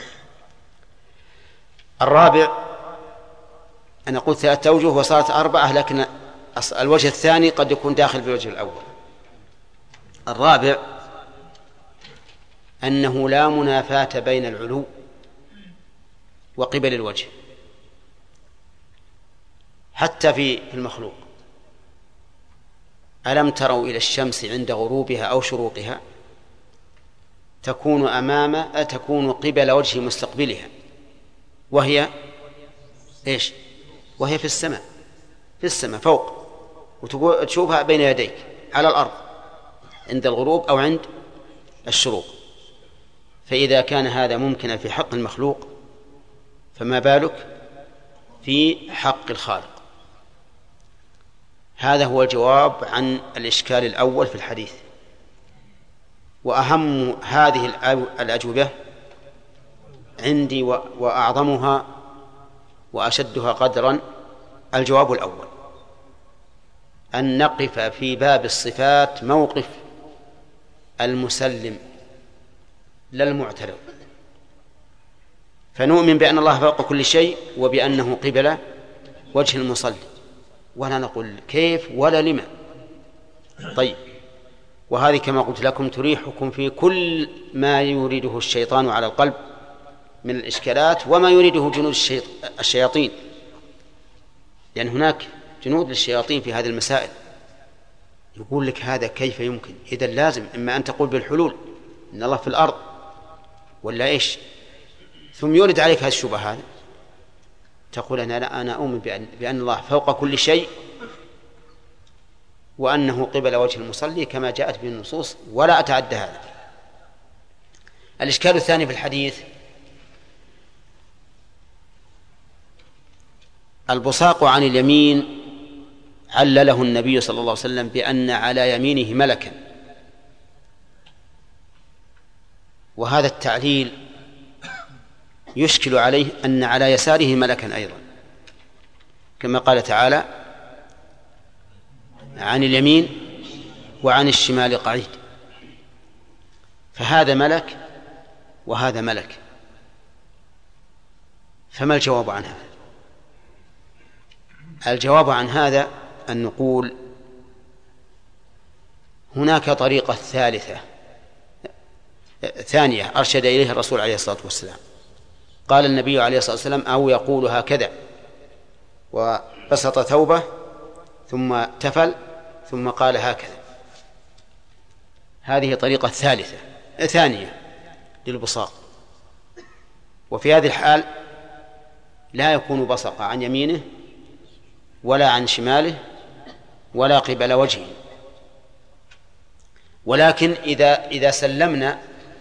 الرابع أنا قلت ثلاثة أوجه وصارت أربعة، لكن الوجه الثاني قد يكون داخل بالوجه الأول. الرابع أنه لا منافاة بين العلو وقبل الوجه حتى في المخلوق. ألم تروا إلى الشمس عند غروبها أو شروقها تكون أمام تكون قبل وجه مستقبلها، وهي إيش؟ وهي في السماء، في السماء فوق، وتشوفها بين يديك على الأرض عند الغروب أو عند الشروق. فإذا كان هذا ممكنا في حق المخلوق فما بالك في حق الخالق. هذا هو الجواب عن الإشكال الأول في الحديث. وأهم هذه الأجوبة عندي وأعظمها وأشدها قدرا الجواب الأول، أن نقف في باب الصفات موقف المسلم لا المعترض، فنؤمن بأن الله فوق كل شيء وبأنه قبل وجه المصلي، ولا نقول كيف ولا لما. طيب، وهذه كما قلت لكم تريحكم في كل ما يريده الشيطان على القلب من الإشكالات وما يريده جنود الشياطين، لأن هناك جنود للشياطين في هذه المسائل. يقول لك هذا كيف يمكن؟ إذا لازم إما أن تقول بالحلول إن الله في الأرض ولا إيش، ثم يورد عليك هذه الشبهة هذا تقول أنا لا أنا أؤمن بأن, بأن الله فوق كل شيء وأنه قبل وجه المصلي كما جاءت به النصوص ولا أتعدى هذا. الإشكال الثاني في الحديث البصاق عن اليمين، علله النبي صلى الله عليه وسلم بأن على يمينه ملكا، وهذا التعليل يشكل عليه أن على يساره ملكا أيضا، كما قال تعالى عن اليمين وعن الشمال قعيد، فهذا ملك وهذا ملك، فما الجواب عن هذا؟ الجواب عن هذا أن نقول هناك طريقة ثالثة ثانية أرشد إليها الرسول عليه الصلاة والسلام. قال النبي عليه الصلاة والسلام أو يقول هكذا وبسط ثوبه ثم تفل ثم قال هكذا. هذه طريقة ثالثة ثانية للبصاق، وفي هذه الحال لا يكون بصق عن يمينه ولا عن شماله ولا قبل وجهه، ولكن إذا إذا سلمنا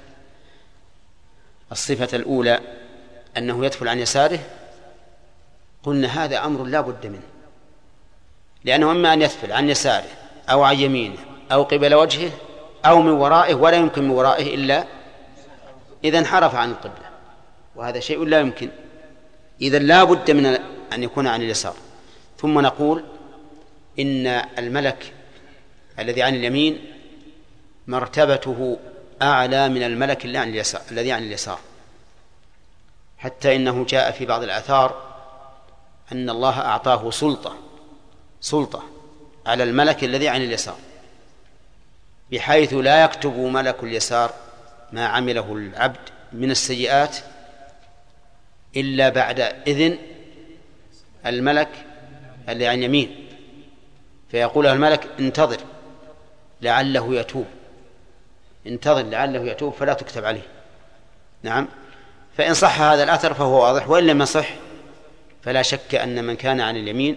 الصفة الأولى أنه يدفل عن يساره قلنا هذا أمر لا بد منه، لأنه إما أن يدفل عن يساره أو عن يمينه أو قبل وجهه أو من ورائه، ولا يمكن من ورائه إلا إذا انحرف عن القبلة، وهذا شيء لا يمكن. إذا لا بد من أن يكون عن اليسار. ثم نقول إن الملك الذي عن اليمين مرتبته أعلى من الملك الذي عن اليسار الذي عن اليسار حتى إنه جاء في بعض الآثار أن الله أعطاه سلطة سلطة على الملك الذي عن اليسار، بحيث لا يكتب ملك اليسار ما عمله العبد من السيئات إلا بعد إذن الملك اللي عن يمين، فيقول الملك انتظر لعله يتوب انتظر لعله يتوب فلا تكتب عليه. نعم، فإن صح هذا الأثر فهو واضح، وإن لم يصح فلا شك أن من كان عن اليمين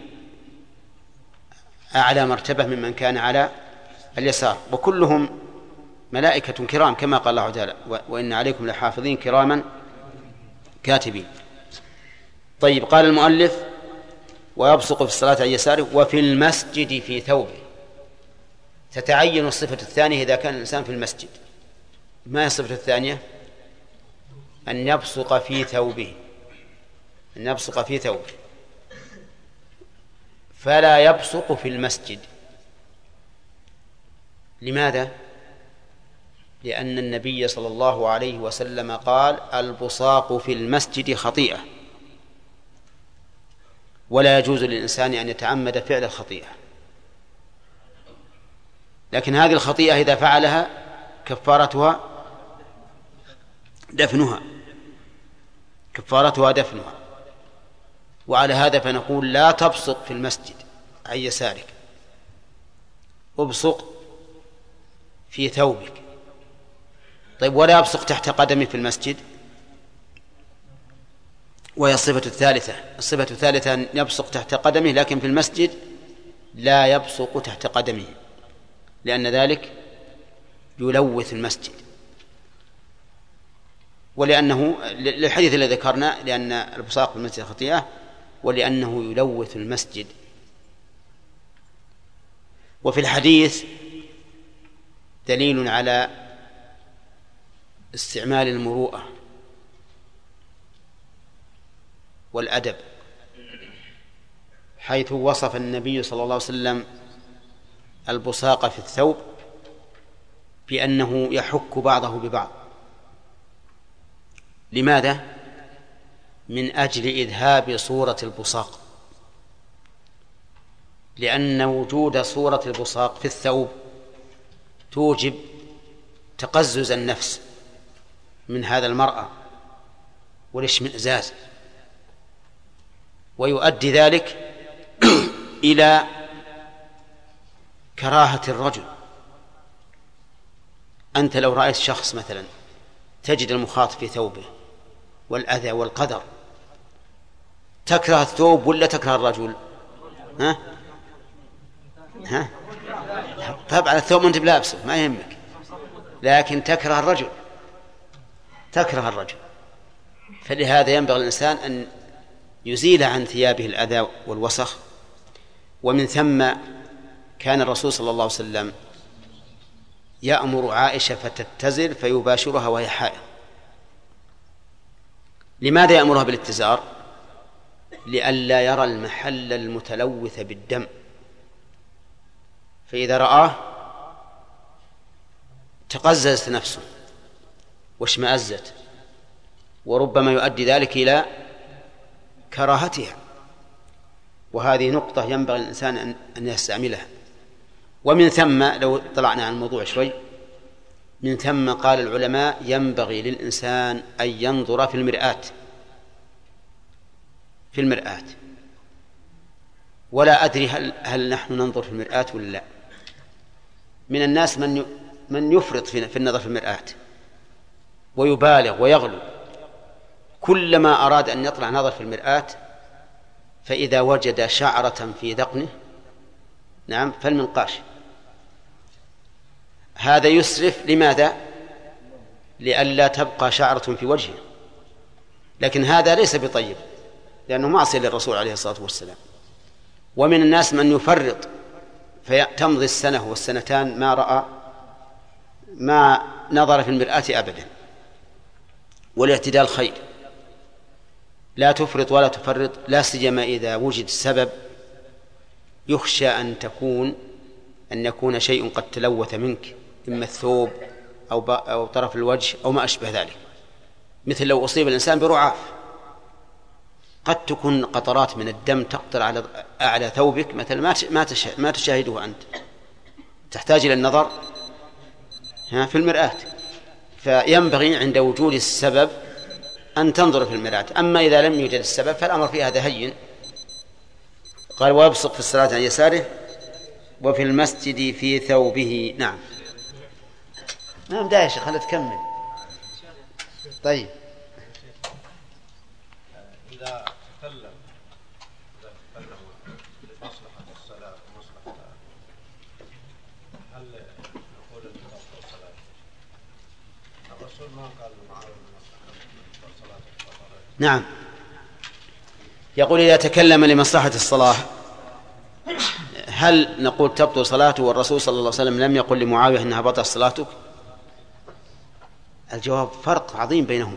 أعلى مرتبة ممن كان على اليسار، وكلهم ملائكة كرام كما قال الله تعالى وإن عليكم لحافظين كراما كاتبين. طيب، قال المؤلف ويبصق في الصلاة عن يساره وفي المسجد في ثوبه. تتعين الصفة الثانية إذا كان الإنسان في المسجد. ما هي الصفة الثانية؟ أن يبصق في ثوبه أن يبصق في ثوبه فلا يبصق في المسجد. لماذا؟ لأن النبي صلى الله عليه وسلم قال البصاق في المسجد خطيئة، ولا يجوز للإنسان أن يتعمد فعل الخطيئة، لكن هذه الخطيئة إذا فعلها كفارتها دفنها كفارتها دفنها وعلى هذا فنقول لا تبصق في المسجد عن يسارك، ابصق في ثوبك. طيب ولا يبصق تحت قدمه في المسجد، وهي الصفة الثالثة. الصفة الثالثة أن يبصق تحت قدمه، لكن في المسجد لا يبصق تحت قدمه، لأن ذلك يلوث المسجد، ولأنه للحديث الذي ذكرنا لأن البصاق في المسجد خطيئة، ولأنه يلوث المسجد. وفي الحديث دليل على استعمال المروءة والأدب، حيث وصف النبي صلى الله عليه وسلم البصاق في الثوب بأنه يحك بعضه ببعض. لماذا؟ من أجل إذهاب صورة البصاق، لأن وجود صورة البصاق في الثوب توجب تقزز النفس من هذا المرأة والاشمئزاز، ويؤدي ذلك إلى كراهة الرجل. أنت لو رأيت شخص مثلا تجد المخاط في ثوبه والأذى والقدر، تكره الثوب ولا تكره الرجل؟ ها؟ ها؟ طبعا الثوب أنت بلابسه ما يهمك، لكن تكره الرجل، تكره الرجل. فلهذا ينبغي الإنسان أن يزيل عن ثيابه الأذى والوسخ. ومن ثم كان الرسول صلى الله عليه وسلم يأمر عائشة فتتزر فيباشرها وهي حائض. لماذا يأمرها بالاتزار؟ لئلا يرى المحل المتلوث بالدم، فإذا رآه تقززت نفسه واشمأزت، وربما يؤدي ذلك إلى كراهتها. وهذه نقطة ينبغي الإنسان أن يستعملها. ومن ثم لو طلعنا عن الموضوع شوي، من ثم قال العلماء ينبغي للإنسان أن ينظر في المرآة في المرآة ولا أدري هل, هل نحن ننظر في المرآة ولا لا. من الناس من من يفرط في النظر في المرآة ويبالغ ويغلو، كلما أراد أن يطلع نظر في المرآة فإذا وجد شعرة في ذقنه نعم فالمنقاش، هذا يسرف. لماذا؟ لئلا تبقى شعرة في وجهه، لكن هذا ليس بطيب لأنه معصية للرسول عليه الصلاة والسلام. ومن الناس من يفرط فتمضي السنة والسنتان ما رأى ما نظر في المرآة أبدا. والاعتدال خير، لا تفرط ولا تفرط، لا سيما إذا وجد السبب يخشى أن تكون أن يكون شيء قد تلوث منك، إما الثوب أو, أو طرف الوجه أو ما أشبه ذلك. مثل لو أصيب الإنسان برعاف قد تكون قطرات من الدم تقطر على أعلى ثوبك مثلا ما ما تشاهده أنت، تحتاج إلى النظر في المرآة. فينبغي عند وجود السبب أن تنظر في المرآة. أما إذا لم يوجد السبب فالأمر فيها هذا هين. قال ويبصق في الصلاة عن يساره وفي المسجد في ثوبه. نعم نعم دا يا شيخ خلت تكمل. طيب إذا تكلم إذا تكلم لمصلحة الصلاة ومصلحة هل نقول لمصلحة الصلاة؟ الرسول ما قال معاوية لمصلحة الصلاة. نعم يقول إذا تكلم لمصلحة الصلاة هل نقول تبطل صلاته والرسول صلى الله عليه وسلم لم يقل لمعاوية أنها بطل صلاتك؟ الجواب فرق عظيم بينهما.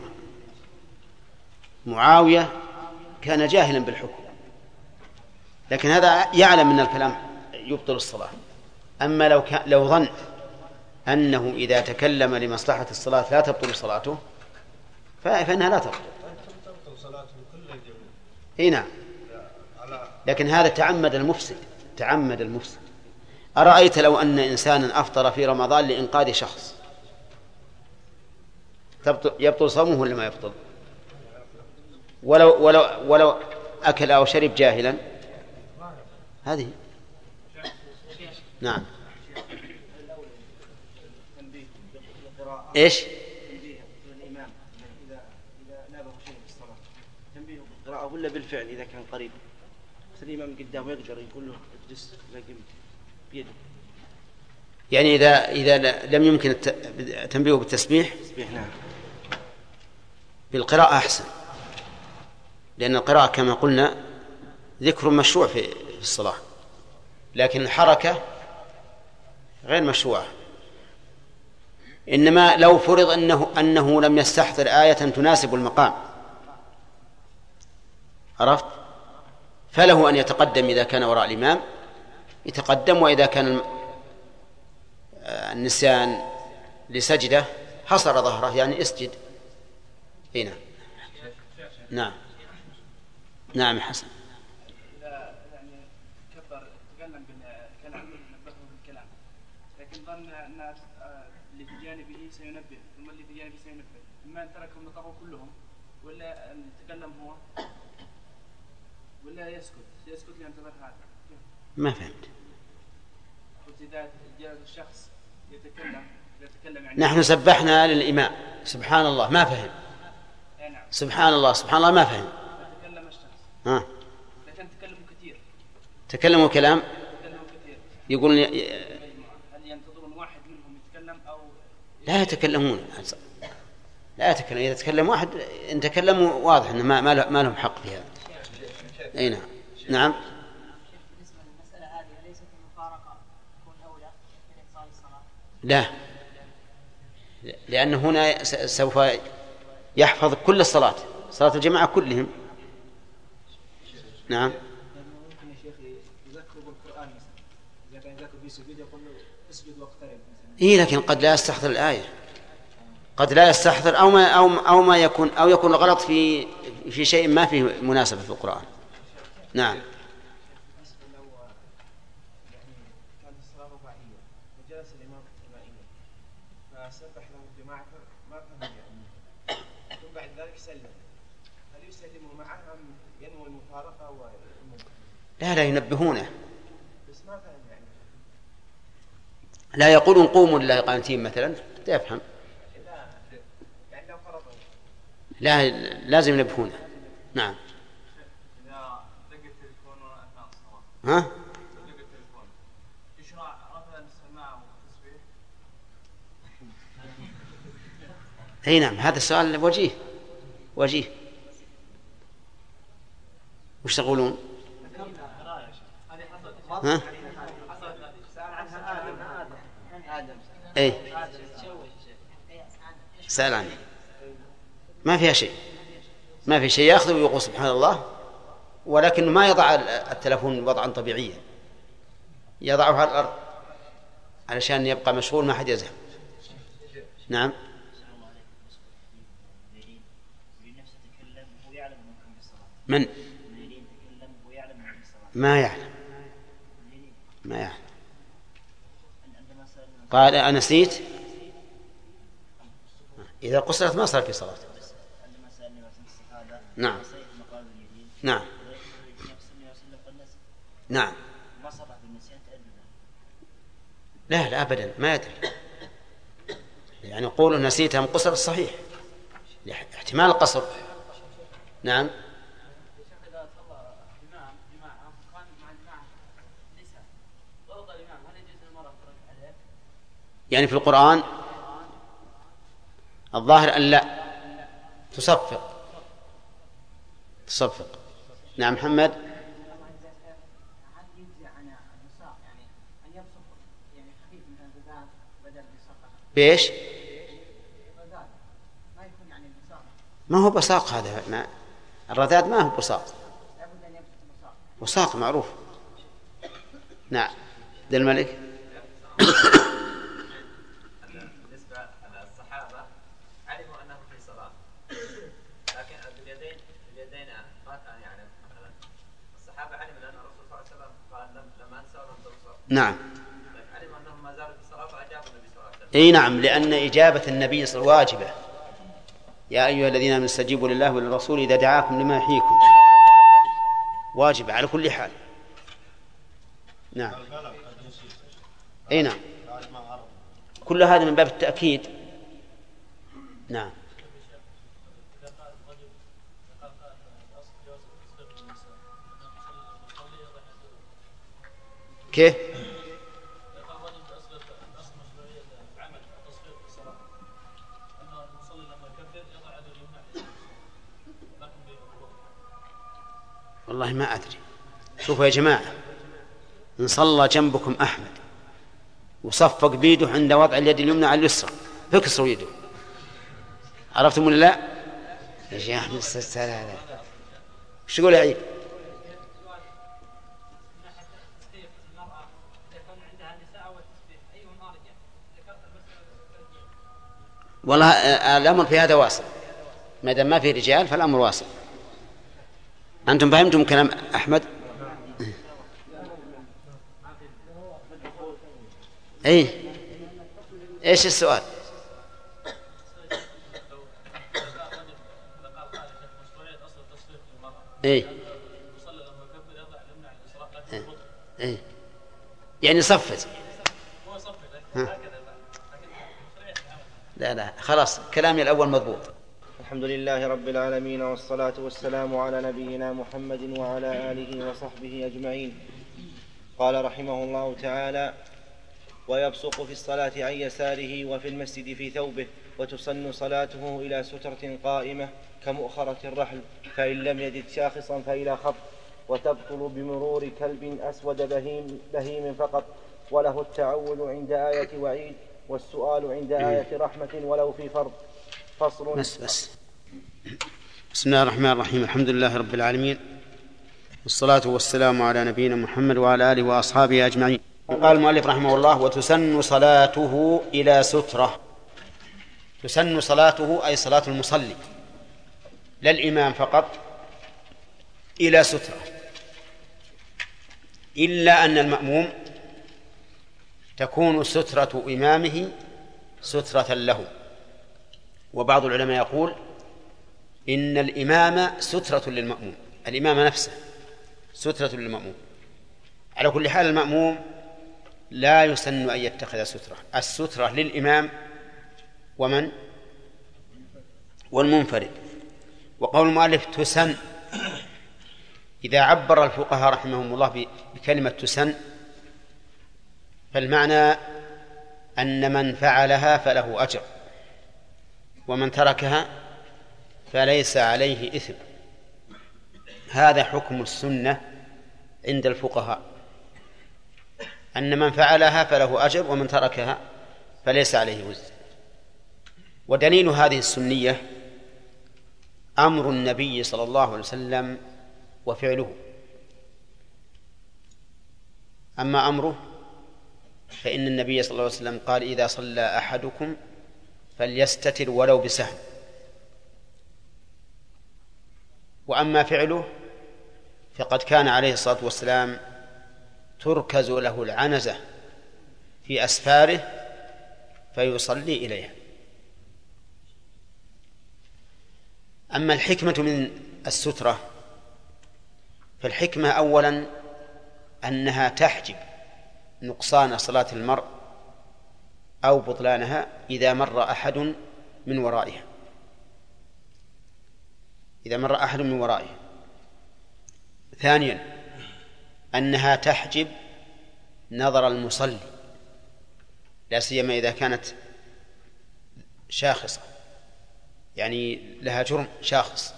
معاوية كان جاهلا بالحكم، لكن هذا يعلم أن الكلام يبطل الصلاة. أما لو كان لو ظن أنه إذا تكلم لمصلحة الصلاة لا تبطل صلاته فإنها لا تبطل. اي نعم، لكن هذا تعمد المفسد تعمد المفسد. أرأيت لو أن إنسانا أفطر في رمضان لإنقاذ شخص يبطل صومه ولا ما يبطل؟ ولو ولو ولو أكل أو شرب جاهلا هذه. نعم إيش ولا بالفعل إذا كان قريب؟ مثل الإمام قدامه يقدر يقول له اجلس لكن بيده. يعني إذا إذا لم يمكن التنبيه بالتسبيح نعم بالقراءة أحسن، لأن القراءة كما قلنا ذكر مشروع في الصلاة، لكن الحركة غير مشروعة. إنما لو فرض أنه أنه لم يستحضر آية تناسب المقام، عرفت، فله أن يتقدم إذا كان وراء الإمام يتقدم، وإذا كان النسيان لسجدة حصر ظهره يعني اسجد. هنا نعم نعم حسن. إذا يعني كبر تكلم بالكلام نبهه بالكلام، لكن ظن الناس اللي في جانبه سينبه ثم اللي في جانبه سينبه، إما أن تركهم نطقوا كلهم ولا أن يتكلم هو ولا يسكت يسكت لينتبه هذا. ما فهمت. قلت إذا جاء الشخص يتكلم يتكلم يعني نحن سبحنا للإمام سبحان الله ما فهم. سبحان الله سبحان الله ما فهم. تكلم الشخص ها لكن تكلموا كثير تكلموا كلام تكلموا كثير يقول هل ينتظرون واحد منهم يتكلم أو لا يتكلمون لا يتكلم. إذا تكلم واحد إن تكلموا واضح أنه ما ما لهم حق في هذا. أي نعم نعم. بالنسبة للمسألة هذه ليست المفارقة تكون أولى من إبطال الصلاة؟ لا، لأن هنا سوف يحفظ كل الصلاة، صلاة الجماعة كلهم. نعم. ممكن يا شيخ يذكروا بالقرآن مثلا، إذا كان يذكر في سجود يقول له اسجد واقترب مثلا. إيه لكن قد لا يستحضر الآية، قد لا يستحضر أو ما أو أو ما يكون أو يكون غلط في في شيء ما فيه مناسبة في القرآن. نعم. فسبح له الجماعة ما فهم يعني، ثم بعد ذلك سلم، هل يسلموا معه أم ينوي المفارقة والمنكر؟ لا لا ينبهونه، بس ما فهم يعني. لا يقولون قوموا لله قانتين مثلا تفهم. لا يعني لو فرضوا لا لازم ينبهونه. نعم. إذا دق التليفون أثناء الصلاة ها؟ دق التليفون يشرع مثلا السماعة والتسبيح؟ اي نعم هذا السؤال وجيه وجيه. وش تقولون؟ ها؟ اي سأل عنه ما فيها شيء، ما في شيء، ياخذ ويقول سبحان الله، ولكن ما يضع التلفون وضعا طبيعيا، يضعه على الأرض علشان يبقى مشغول ما حد يزهم. نعم. من؟ ما يعلم ما يعلم. قال أنسيت إذا قصرت ما صار في صلاة. نعم نعم نعم. لا لا أبدا ما يدري، يعني قولوا نسيتها من قصر الصحيح احتمال القصر. نعم. يعني في القرآن الظاهر أن لا تصفق تصفق. نعم محمد. بإيش؟ ما هو بصاق هذا، ما الرذاذ ما هو بصاق، بصاق معروف. نعم. ذا الملك. بالنسبة للصحابة علموا أنه في صلاة، لكن باليدين باليدين ما كان يعلم. مثلا الصحابة علموا أن الرسول صلى الله عليه وسلم قال لما أنسوا لم تبصر. نعم. علموا أنهم ما زالوا في الصلاة فأجابوا النبي صلى الله عليه وسلم. اي نعم، لأن إجابة النبي صلى الله عليه وسلم واجبة. يا أيها الذين آمنوا استجيبوا لله وللرسول إذا دعاكم لما يحييكم، واجب على كل حال. نعم. اي نعم، كل هذا من باب التأكيد. نعم. كيف؟ والله ما أدري. شوفوا يا جماعة، إن صلى جنبكم أحمد وصفق بيده عند وضع اليد اليمنى على اليسرى فكسروا يده. عرفتم ولا لا؟ يا شيخ أحمد السلام. وش تقول يا عيد؟ والله الأمر في هذا واصل، ما دام ما في رجال فالأمر واصل. أنتم فهمتم كلام أحمد؟ أي إيش السؤال؟ إيه إيه يعني صفت. لا لا خلاص كلامي الأول مضبوط. الحمد لله رب العالمين، والصلاة والسلام على نبينا محمد وعلى آله وصحبه أجمعين. قال رحمه الله تعالى: ويبصق في الصلاة عن يساره وفي المسجد في ثوبه، وتسن صلاته إلى سترة قائمة كمؤخرة الرحل، فإن لم يجد شاخصا فإلى خط، وتبطل بمرور كلب أسود بهيم, بهيم فقط، وله التعول عند آية وعيد، والسؤال عند آية رحمة ولو في فرض. فصل. بس بس بسم الله الرحمن الرحيم. الحمد لله رب العالمين، والصلاة والسلام على نبينا محمد وعلى آله وأصحابه أجمعين. قال المؤلف رحمه الله: وتسن صلاته إلى سترة. تسن صلاته أي صلاة المصلي لا الإمام فقط، إلى سترة، إلا أن المأموم تكون سترة إمامه سترة له. وبعض العلماء يقول إن الإمام سترة للمأموم، الإمام نفسه سترة للمأموم. على كل حال المأموم لا يسن أن يتخذ سترة، السترة للإمام ومن والمنفرد. وقول المؤلف تسن، إذا عبر الفقهاء رحمهم الله بكلمة تسن فالمعنى أن من فعلها فله أجر، ومن تركها فليس عليه إثم. هذا حكم السنة عند الفقهاء، أن من فعلها فله أجر ومن تركها فليس عليه وزر. ودليل هذه السنية أمر النبي صلى الله عليه وسلم وفعله. أما أمره فإن النبي صلى الله عليه وسلم قال: إذا صلى أحدكم فليستتر ولو بسهم. وأما فعله فقد كان عليه الصلاة والسلام تركز له العنزة في أسفاره فيصلي إليها. أما الحكمة من السترة فالحكمة أولا أنها تحجب نقصان صلاة المرء أو بطلانها إذا مر أحد من ورائها إذا مر أحد من ورائها. ثانيا أنها تحجب نظر المصلي، لا سيما إذا كانت شاخصة، يعني لها جرم شاخص،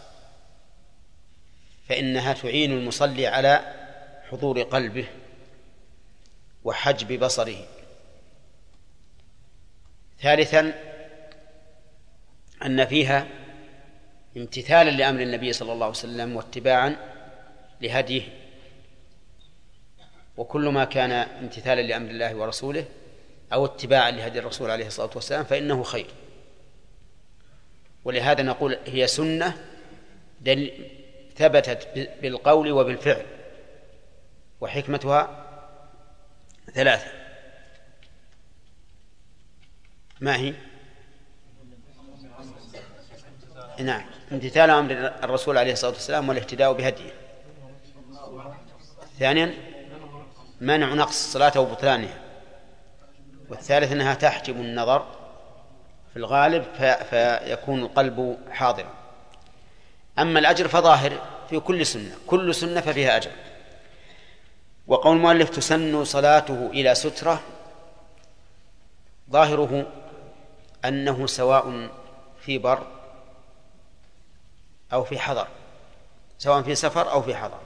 فإنها تعين المصلي على حضور قلبه وحجب بصره. ثالثا أن فيها امتثالا لأمر النبي صلى الله عليه وسلم واتباعا لهديه، وكل ما كان امتثالا لأمر الله ورسوله أو اتباعا لهدي الرسول عليه الصلاة والسلام فإنه خير. ولهذا نقول هي سنة ثبتت بالقول وبالفعل. وحكمتها ثلاثة. ما هي؟ نعم، امتثال أمر الرسول عليه الصلاة والسلام والاهتداء بهديه. ثانيا منع نقص الصلاة وبطلانها. والثالث أنها تحجب النظر في الغالب فيكون القلب حاضرا. أما الأجر فظاهر في كل سنة، كل سنة ففيها أجر. وقول المؤلف تسن صلاته إلى سترة ظاهره أنه سواء في بر أو في حضر، سواء في سفر أو في حضر،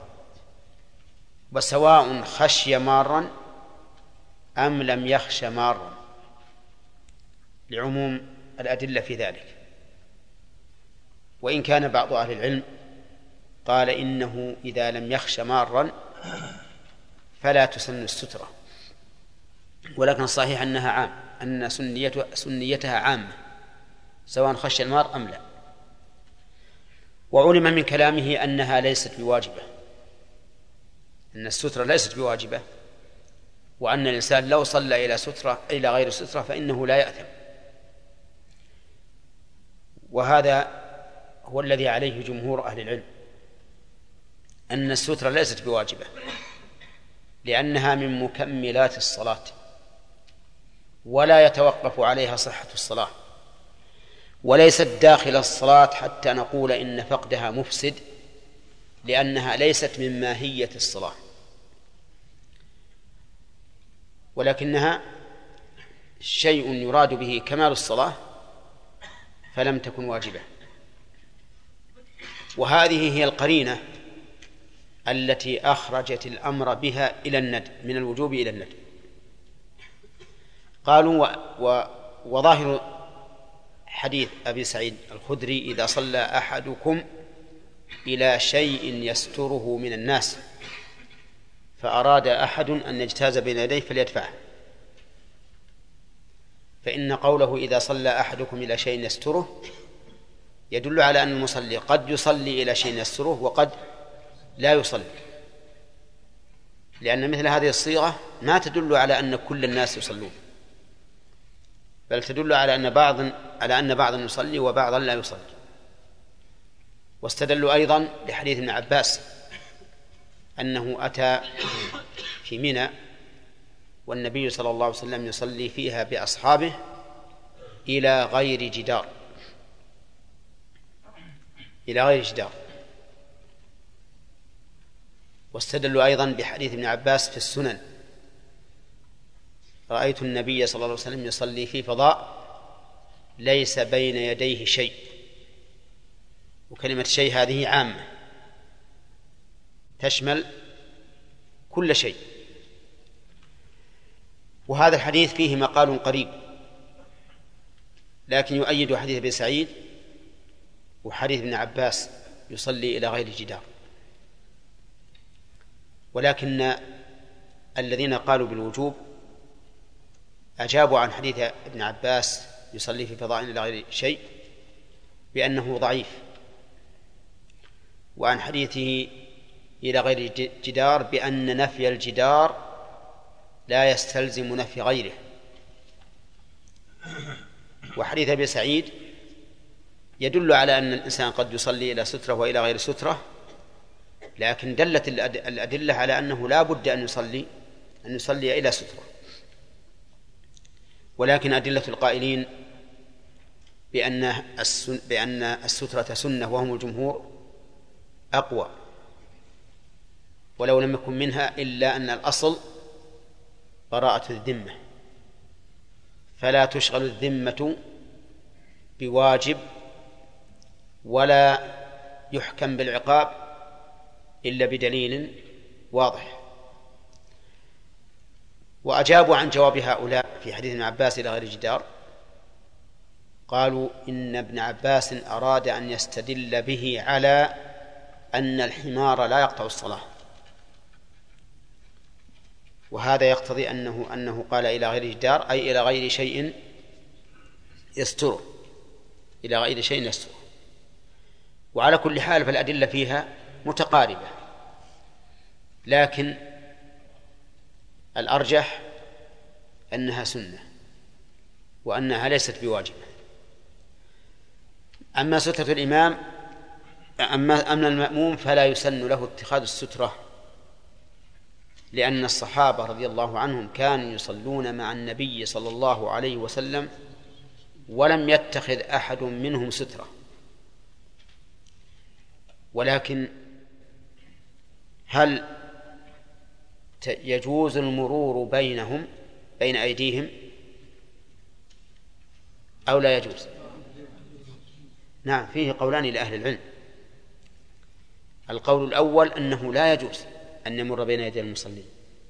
وسواء خشي مارا أم لم يخش مارا، لعموم الأدلة في ذلك. وإن كان بعض أهل العلم قال إنه إذا لم يخش مارا فلا تسن السترة، ولكن الصحيح أنها عام، أن سنيتها عامة سواء خش المار أم لا. وعلم من كلامه أنها ليست بواجبة، أن السترة ليست بواجبة، وأن الإنسان لو صلى إلى سترة إلى غير سترة فإنه لا يأثم. وهذا هو الذي عليه جمهور أهل العلم، أن السترة ليست بواجبة لأنها من مكملات الصلاة ولا يتوقف عليها صحة الصلاة، وليست داخل الصلاة حتى نقول إن فقدها مفسد، لأنها ليست من ماهية الصلاة، ولكنها شيء يراد به كمال الصلاة فلم تكن واجبة. وهذه هي القرينة التي أخرجت الأمر بها إلى الندب، من الوجوب إلى الندب. قالوا و... و... وظاهر حديث أبي سعيد الخدري إذا صلى أحدكم إلى شيء يستره من الناس فأراد أحد أن يجتاز بين يديه فليدفعه، فإن قوله إذا صلى أحدكم إلى شيء يستره يدل على أن المصلي قد يصلي إلى شيء يستره وقد لا يصلي، لأن مثل هذه الصيغة ما تدل على أن كل الناس يصلون، بل تدل على أن بعض على أن بعضا يصلي وبعضا لا يصلي. واستدلوا أيضا بحديث ابن عباس أنه أتى في منى والنبي صلى الله عليه وسلم يصلي فيها بأصحابه إلى غير جدار، إلى غير جدار. واستدلوا أيضا بحديث ابن عباس في السنن رأيت النبي صلى الله عليه وسلم يصلي في فضاء ليس بين يديه شيء، وكلمة شيء هذه عامة تشمل كل شيء. وهذا الحديث فيه مقال قريب، لكن يؤيد حديث ابن سعيد وحديث ابن عباس يصلي إلى غير جدار. ولكن الذين قالوا بالوجوب أجابوا عن حديث ابن عباس يصلي في فضاء إلى غير شيء بأنه ضعيف، وعن حديثه إلى غير جدار بأن نفي الجدار لا يستلزم نفي غيره. وحديث ابن سعيد يدل على أن الإنسان قد يصلي إلى سترة وإلى غير سترة، لكن دلت الأدلة على أنه لا بد أن يصلي أن يصلي إلى سترة. ولكن أدلة القائلين بأن بأن السترة سنة وهم الجمهور أقوى، ولو لم يكن منها إلا أن الأصل براءة الذمة، فلا تشغل الذمة بواجب ولا يحكم بالعقاب إلا بدليل واضح. وأجابوا عن جواب هؤلاء في حديث ابن عباس إلى غير جدار، قالوا إن ابن عباس أراد أن يستدل به على أن الحمار لا يقطع الصلاة، وهذا يقتضي أنه أنه قال إلى غير جدار أي إلى غير شيء يستره، إلى غير شيء يستره. وعلى كل حال فالأدلة فيها متقاربة، لكن الأرجح أنها سنة وأنها ليست بواجبة. أما سترة الإمام أما أمن المأموم فلا يسن له اتخاذ السترة، لأن الصحابة رضي الله عنهم كانوا يصلون مع النبي صلى الله عليه وسلم ولم يتخذ أحد منهم سترة. ولكن هل يجوز المرور بينهم بين أيديهم أو لا يجوز؟ نعم، فيه قولان لأهل العلم. القول الأول أنه لا يجوز أن يمر بين يدي المصلين،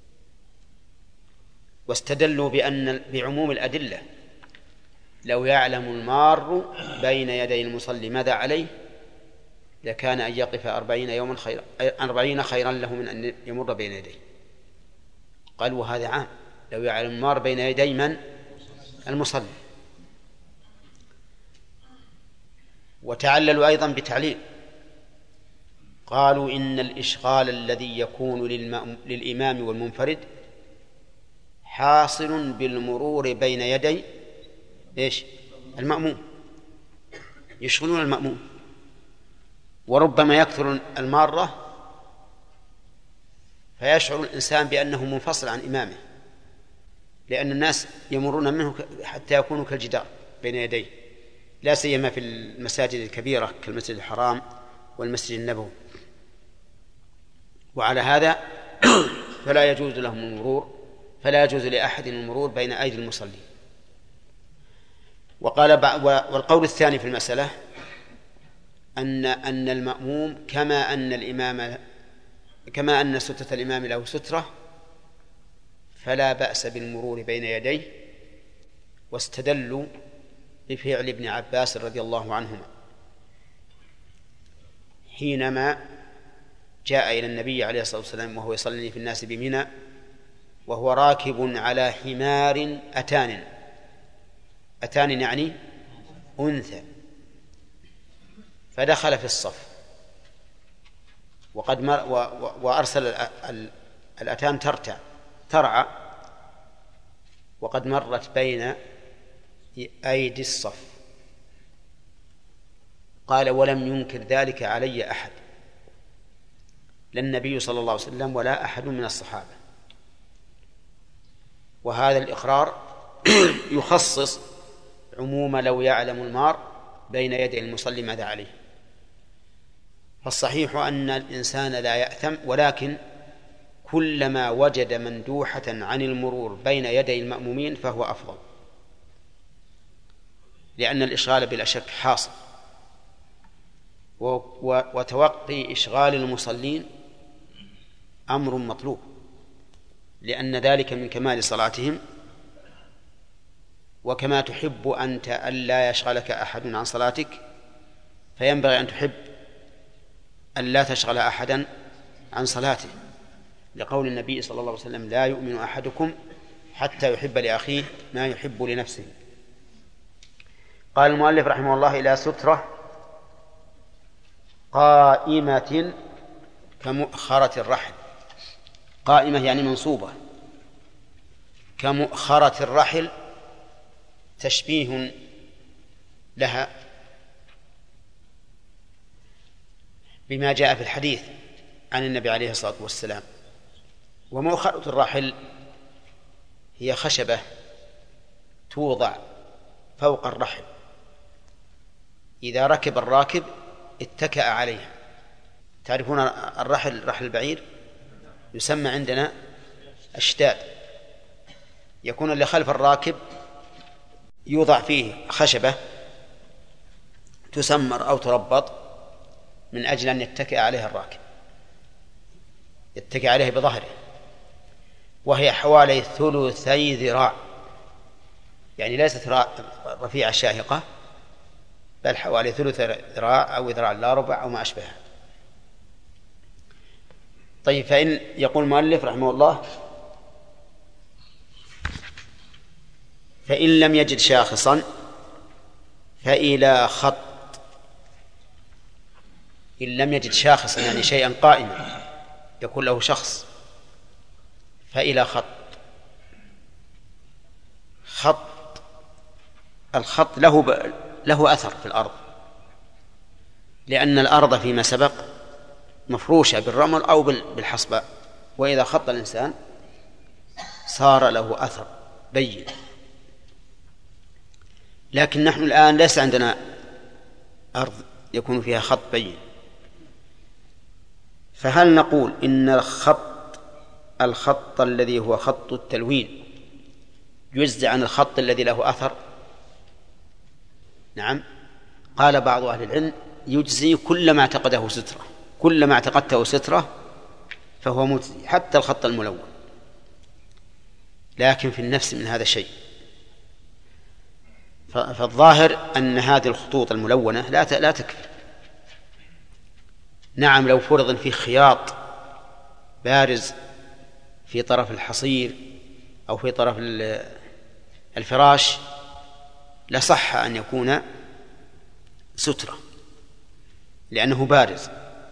واستدلوا بأن بعموم الأدلة لو يعلم المار بين يدي المصلي ماذا عليه لكان أن يقف أربعين يوما خيرا أربعين خيرا له من أن يمر بين يديه. قالوا هذا عام، لو يعلم المار بين يدي من؟ المصلي. وتعللوا أيضا بتعليل، قالوا إن الإشغال الذي يكون للإمام والمنفرد حاصل بالمرور بين يدي إيش؟ المأموم، يشغلون المأموم، وربما يكثر المارة فيشعر الإنسان بأنه منفصل عن إمامه، لأن الناس يمرون منه حتى يكونوا كالجدار بين يديه، لا سيما في المساجد الكبيرة كالمسجد الحرام والمسجد النبوي. وعلى هذا فلا يجوز لهم المرور، فلا يجوز لأحد المرور بين أيدي المصلين. وقال والقول الثاني في المسألة أن أن المأموم كما أن الإمام كما أن سترة الإمام له سترة فلا بأس بالمرور بين يديه، واستدلوا بفعل ابن عباس رضي الله عنهما حينما جاء إلى النبي عليه الصلاة والسلام وهو يصلي في الناس بمنى وهو راكب على حمار أتان، أتان يعني أنثى، فدخل في الصف وقد مر و و وأرسل الأتان ترتع ترعى وقد مرت بين أيدي الصف. قال ولم ينكر ذلك علي أحد، لا النبي صلى الله عليه وسلم ولا أحد من الصحابة. وهذا الإقرار يخصص عموم لو يعلم المار بين يدي المصلي ماذا عليه. فالصحيح أن الإنسان لا يأثم، ولكن كلما وجد مندوحة عن المرور بين يدي المأمومين فهو أفضل، لأن الإشغال بلا شك حاصل، وتوقي إشغال المصلين أمر مطلوب، لأن ذلك من كمال صلاتهم. وكما تحب أنت ألا يشغلك أحد عن صلاتك فينبغي أن تحب ألا تشغل أحدا عن صلاته، لقول النبي صلى الله عليه وسلم لا يؤمن أحدكم حتى يحب لأخيه ما يحب لنفسه. قال المؤلف رحمه الله إلى سترة قائمة كمؤخرة الرحل، قائمة يعني منصوبة، كمؤخرة الرحل تشبيه لها بما جاء في الحديث عن النبي عليه الصلاة والسلام. ومؤخرة الرحل هي خشبة توضع فوق الرحل، إذا ركب الراكب اتكأ عليها. تعرفون الرحل رحل البعير يسمى عندنا أشداد، يكون اللي خلف الراكب يوضع فيه خشبة تسمر أو تربط من أجل أن يتكئ عليها الراكب، يتكئ عليها بظهره، وهي حوالي ثلثي ذراع، يعني ليست رفيعة شاهقة بل حوالي ثلث ذراع أو ذراع لا ربع أو ما أشبهها. طيب، فإن يقول المؤلف رحمه الله فإن لم يجد شاخصا فإلى خط. إن لم يجد شاخصا يعني شيئا قائما يكون له شخص، فإلى خط. خط الخط له ب... له أثر في الأرض، لأن الأرض فيما سبق مفروشة بالرمل أو بالحصباء، وإذا خط الإنسان صار له أثر بين. لكن نحن الآن ليس عندنا أرض يكون فيها خط بين، فهل نقول إن الخط الخط الذي هو خط التلوين يجزي عن الخط الذي له أثر؟ نعم. قال بعض أهل العلم يجزي كل ما اعتقده سترة، كل ما اعتقدته سترة فهو مجزي، حتى الخط الملون. لكن في النفس من هذا شيء، فالظاهر أن هذه الخطوط الملونة لا لا تكفي. نعم، لو فرض في خياط بارز في طرف الحصير أو في طرف الفراش لصح أن يكون سترة لأنه بارز.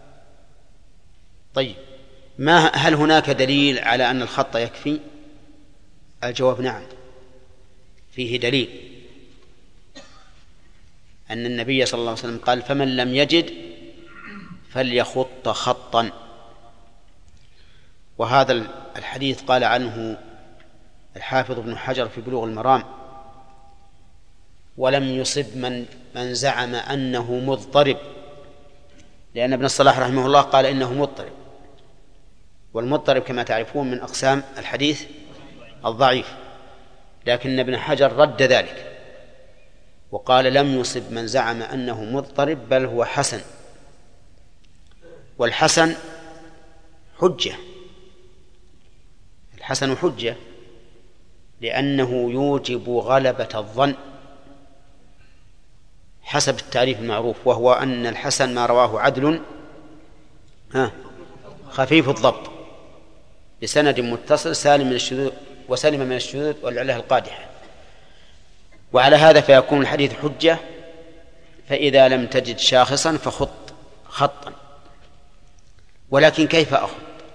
طيب، ما هل هناك دليل على أن الخط يكفي؟ الجواب نعم، فيه دليل أن النبي صلى الله عليه وسلم قال: فمن لم يجد فليخط خطا. وهذا الحديث قال عنه الحافظ ابن حجر في بلوغ المرام: ولم يصب من من زعم أنه مضطرب، لأن ابن الصلاح رحمه الله قال إنه مضطرب، والمضطرب كما تعرفون من أقسام الحديث الضعيف، لكن ابن حجر رد ذلك وقال: لم يصب من زعم أنه مضطرب، بل هو حسن. والحسن حجة، الحسن حجة لأنه يوجب غلبة الظن حسب التعريف المعروف، وهو أن الحسن ما رواه عدل ها خفيف الضبط بسند متصل سالم من الشذوذ وسلم من الشذوذ والعلة القادحة. وعلى هذا فيكون الحديث حجة. فإذا لم تجد شاخصا فخط خطا. ولكن كيف أخط؟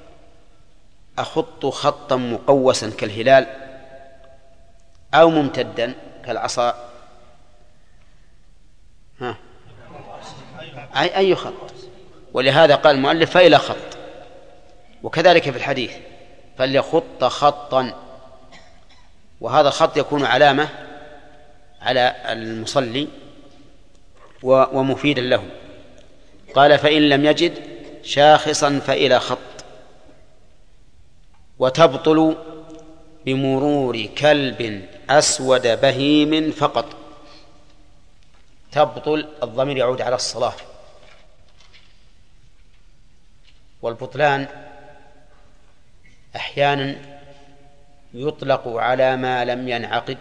أخط خطا مقوسا كالهلال أو ممتدا كالعصا؟ ها أي أي خط. ولهذا قال المؤلف: فإلى خط. وكذلك في الحديث: فليخط خطا. وهذا الخط يكون علامة على المصلي ومفيدا له. قال: فإن لم يجد شاخصا فإلى خط. وتبطل بمرور كلب أسود بهيم فقط. تبطل، الضمير يعود على الصلاة. والبطلان أحيانا يطلق على ما لم ينعقد،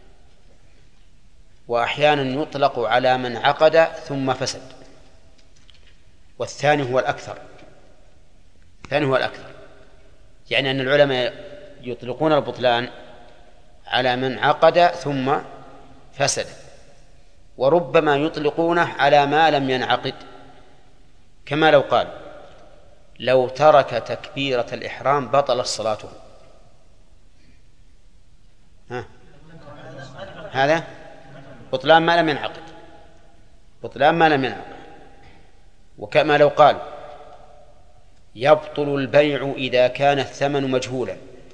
وأحيانا يطلق على من عقد ثم فسد، والثاني هو الأكثر. الثاني هو الأكثر، يعني أن العلماء يطلقون البطلان على من عقد ثم فسد، وربما يطلقونه على ما لم ينعقد، كما لو قال: لو ترك تكبيرة الإحرام بطل صلاته. ها. هذا بطلان ما لم ينعقد، بطلان ما لم ينعقد. وكما لو قال: يبطل البيع إذا كان الثمن مجهولا.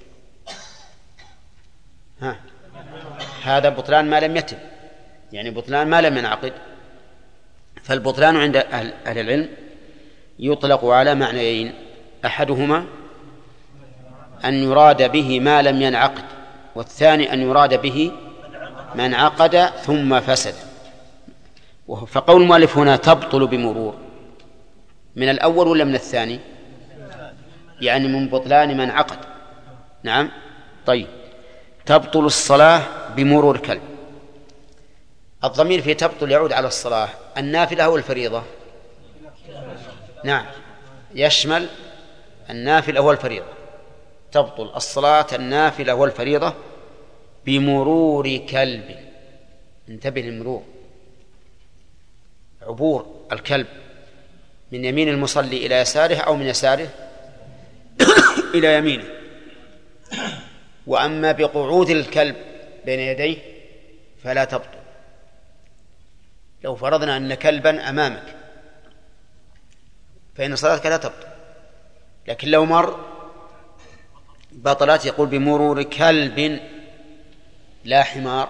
ها. هذا بطلان ما لم يتم، يعني بطلان ما لم ينعقد. فالبطلان عند أهل, أهل العلم يطلق على معنيين: أحدهما أن يراد به ما لم ينعقد، والثاني أن يراد به من عقد ثم فسد. فقول المؤلف هنا تبطل بمرور، من الأول ولا من الثاني؟ يعني من بطلان من عقد. نعم. طيب، تبطل الصلاة بمرور كلب. الضمير في تبطل يعود على الصلاة النافلة أو الفريضة؟ نعم، يشمل النافلة والفريضة. تبطل الصلاة النافلة والفريضة بمرور كلب. انتبه للمرور، عبور الكلب من يمين المصلي إلى يساره أو من يساره إلى يمينه. وأما بقعود الكلب بين يديه فلا تبطل. لو فرضنا أن كلبا أمامك فإن صلاتك لا تبطل، لكن لو مر بطلت. يقول بمرور كلب، لا حمار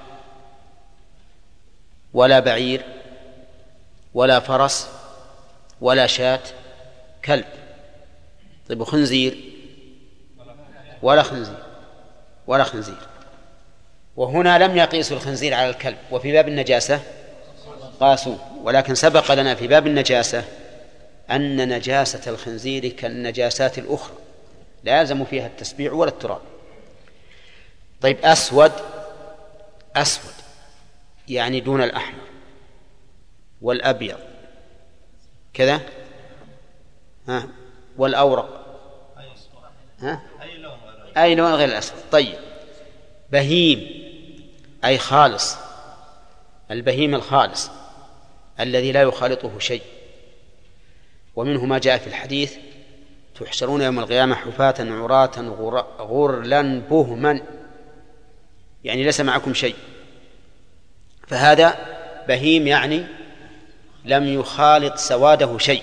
ولا بعير ولا فرس ولا شاة، كلب. طيب، وخنزير؟ ولا خنزير ولا خنزير. وهنا لم يقيسوا الخنزير على الكلب، وفي باب النجاسة قاسوا. ولكن سبق لنا في باب النجاسة أن نجاسة الخنزير كالنجاسات الأخرى لا يلزم فيها التسبيع ولا التراب. طيب أسود، أسود يعني دون الأحمر والأبيض كذا، ها، والأورق، ها؟ أي لون غير الأسود. طيب بهيم أي خالص، البهيم الخالص الذي لا يخالطه شيء. ومنه ما جاء في الحديث: تحشرون يوم القيامة حفاة عراة غرلا بهما، يعني ليس معكم شيء. فهذا بهيم يعني لم يخالط سواده شيء،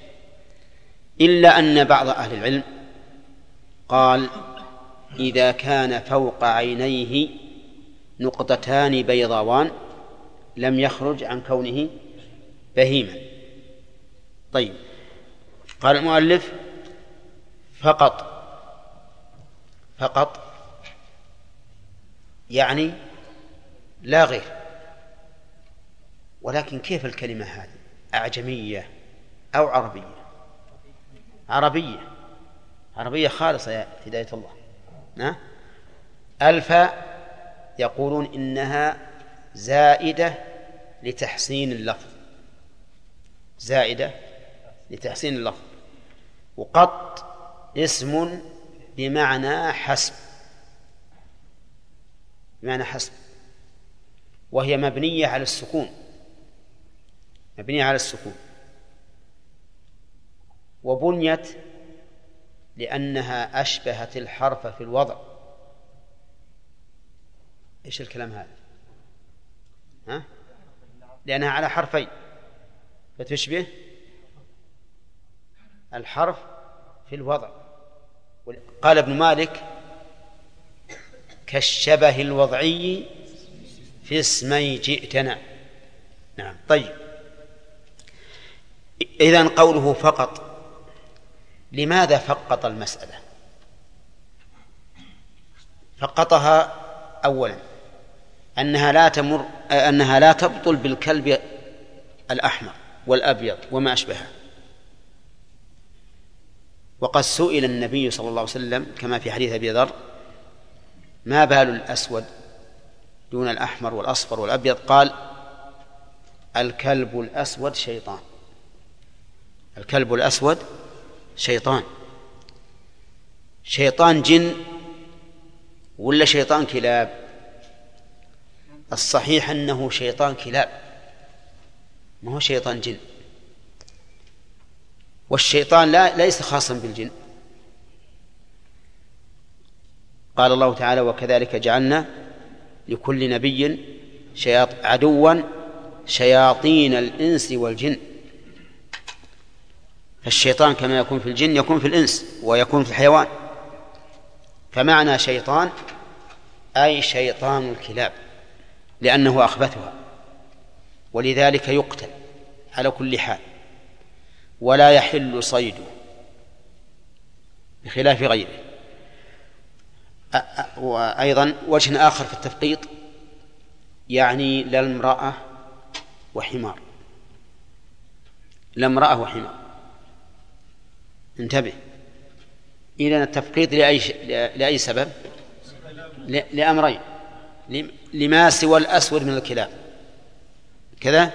إلا أن بعض أهل العلم قال: إذا كان فوق عينيه نقطتان بيضاوان لم يخرج عن كونه بهيما. طيب قال المؤلف: فقط، فقط يعني لا غير. ولكن كيف الكلمة هذه؟ أعجمية أو عربية؟ عربية، عربية خالصة يا هداية الله. ها؟ الفاء يقولون إنها زائدة لتحسين اللفظ، زائدة لتحسين اللفظ. وقط اسم بمعنى حسب، بمعنى حسب، وهي مبنية على السكون، مبنية على السكون. وبنيت لأنها أشبهت الحرف في الوضع. إيش الكلام هذا؟ ها؟ لأنها على حرفين فتشبه الحرف في الوضع. قال ابن مالك: كالشبه الوضعي في اسمي جئتنا. نعم. طيب إذن قوله فقط، لماذا فقط المسألة؟ فقطها أولا أنها لا تمر أنها لا تبطل بالكلب الأحمر والأبيض وما أشبهه. وقد سئل النبي صلى الله عليه وسلم كما في حديث أبي ذر: ما بال الأسود دون الأحمر والأصفر والأبيض؟ قال: الكلب الأسود شيطان، الكلب الأسود شيطان. شيطان جن ولا شيطان كلاب؟ الصحيح أنه شيطان كلاب، ما هو شيطان جن. والشيطان لا ليس خاصا بالجن. قال الله تعالى: وكذلك جعلنا لكل نبي شياط عدوا شياطين الإنس والجن. فالشيطان كما يكون في الجن يكون في الإنس ويكون في الحيوان. فمعنى شيطان أي شيطان الكلاب، لأنه أخبثها، ولذلك يقتل على كل حال ولا يحل صيده بخلاف غيره. وأيضا وجه آخر في التفقيط يعني لا امرأة وحمار، لا امرأة وحمار. انتبه، إذن التفقيط لأي, لأي سبب؟ لأمرين: لما سوى الأسود من الكلاب كذا،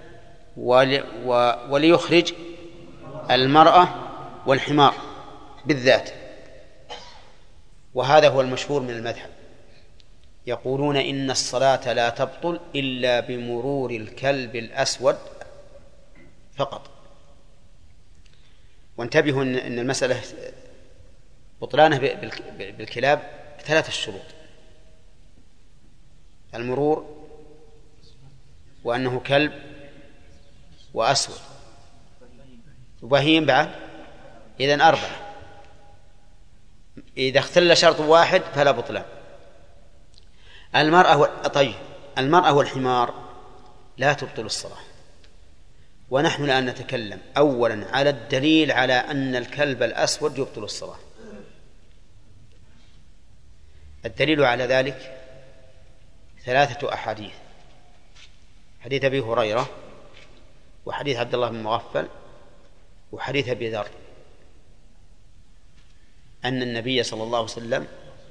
وليخرج المرأة والحمار بالذات. وهذا هو المشهور من المذهب، يقولون إن الصلاة لا تبطل إلا بمرور الكلب الأسود فقط. وانتبهوا أن المسألة بطلانه بالكلاب ثلاثة شروط: المرور، وأنه كلب، وأسود، وبهيم بعد. إذن أربعة. إذا اختل شرط واحد فلا بطلان. المرأة و... طيب المرأة والحمار لا تبطل الصلاة. ونحن الآن نتكلم أولا على الدليل على أن الكلب الأسود يبطل الصلاة. الدليل على ذلك ثلاثة أحاديث: حديث أبي هريرة، وحديث عبد الله بن مغفل، وحديث أبي ذر، أن النبي صلى الله عليه وسلم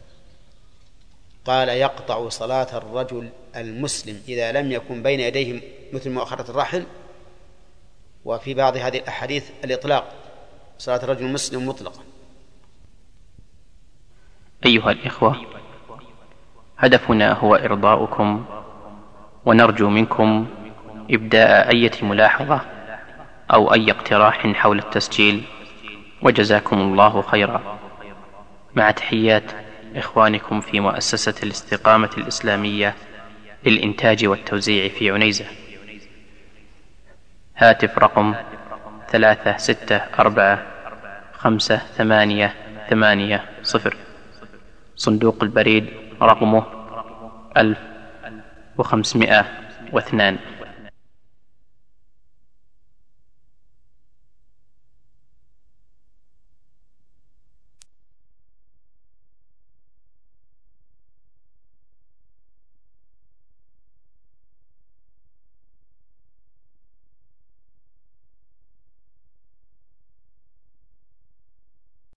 قال: يقطع صلاة الرجل المسلم إذا لم يكن بين يديه مثل مؤخرة الرحل. وفي بعض هذه الأحاديث الإطلاق، صلاة الرجل المسلم مطلقا. أيها الإخوة، هدفنا هو إرضاؤكم، ونرجو منكم إبداء أي ملاحظة أو أي اقتراح حول التسجيل، وجزاكم الله خيرا. مع تحيات إخوانكم في مؤسسة الاستقامة الإسلامية للإنتاج والتوزيع في عنيزة. هاتف رقم ثلاثة ستة أربعة خمسة ثمانية ثمانية صفر. صندوق البريد رقمه ألف وخمسمائة واثنان.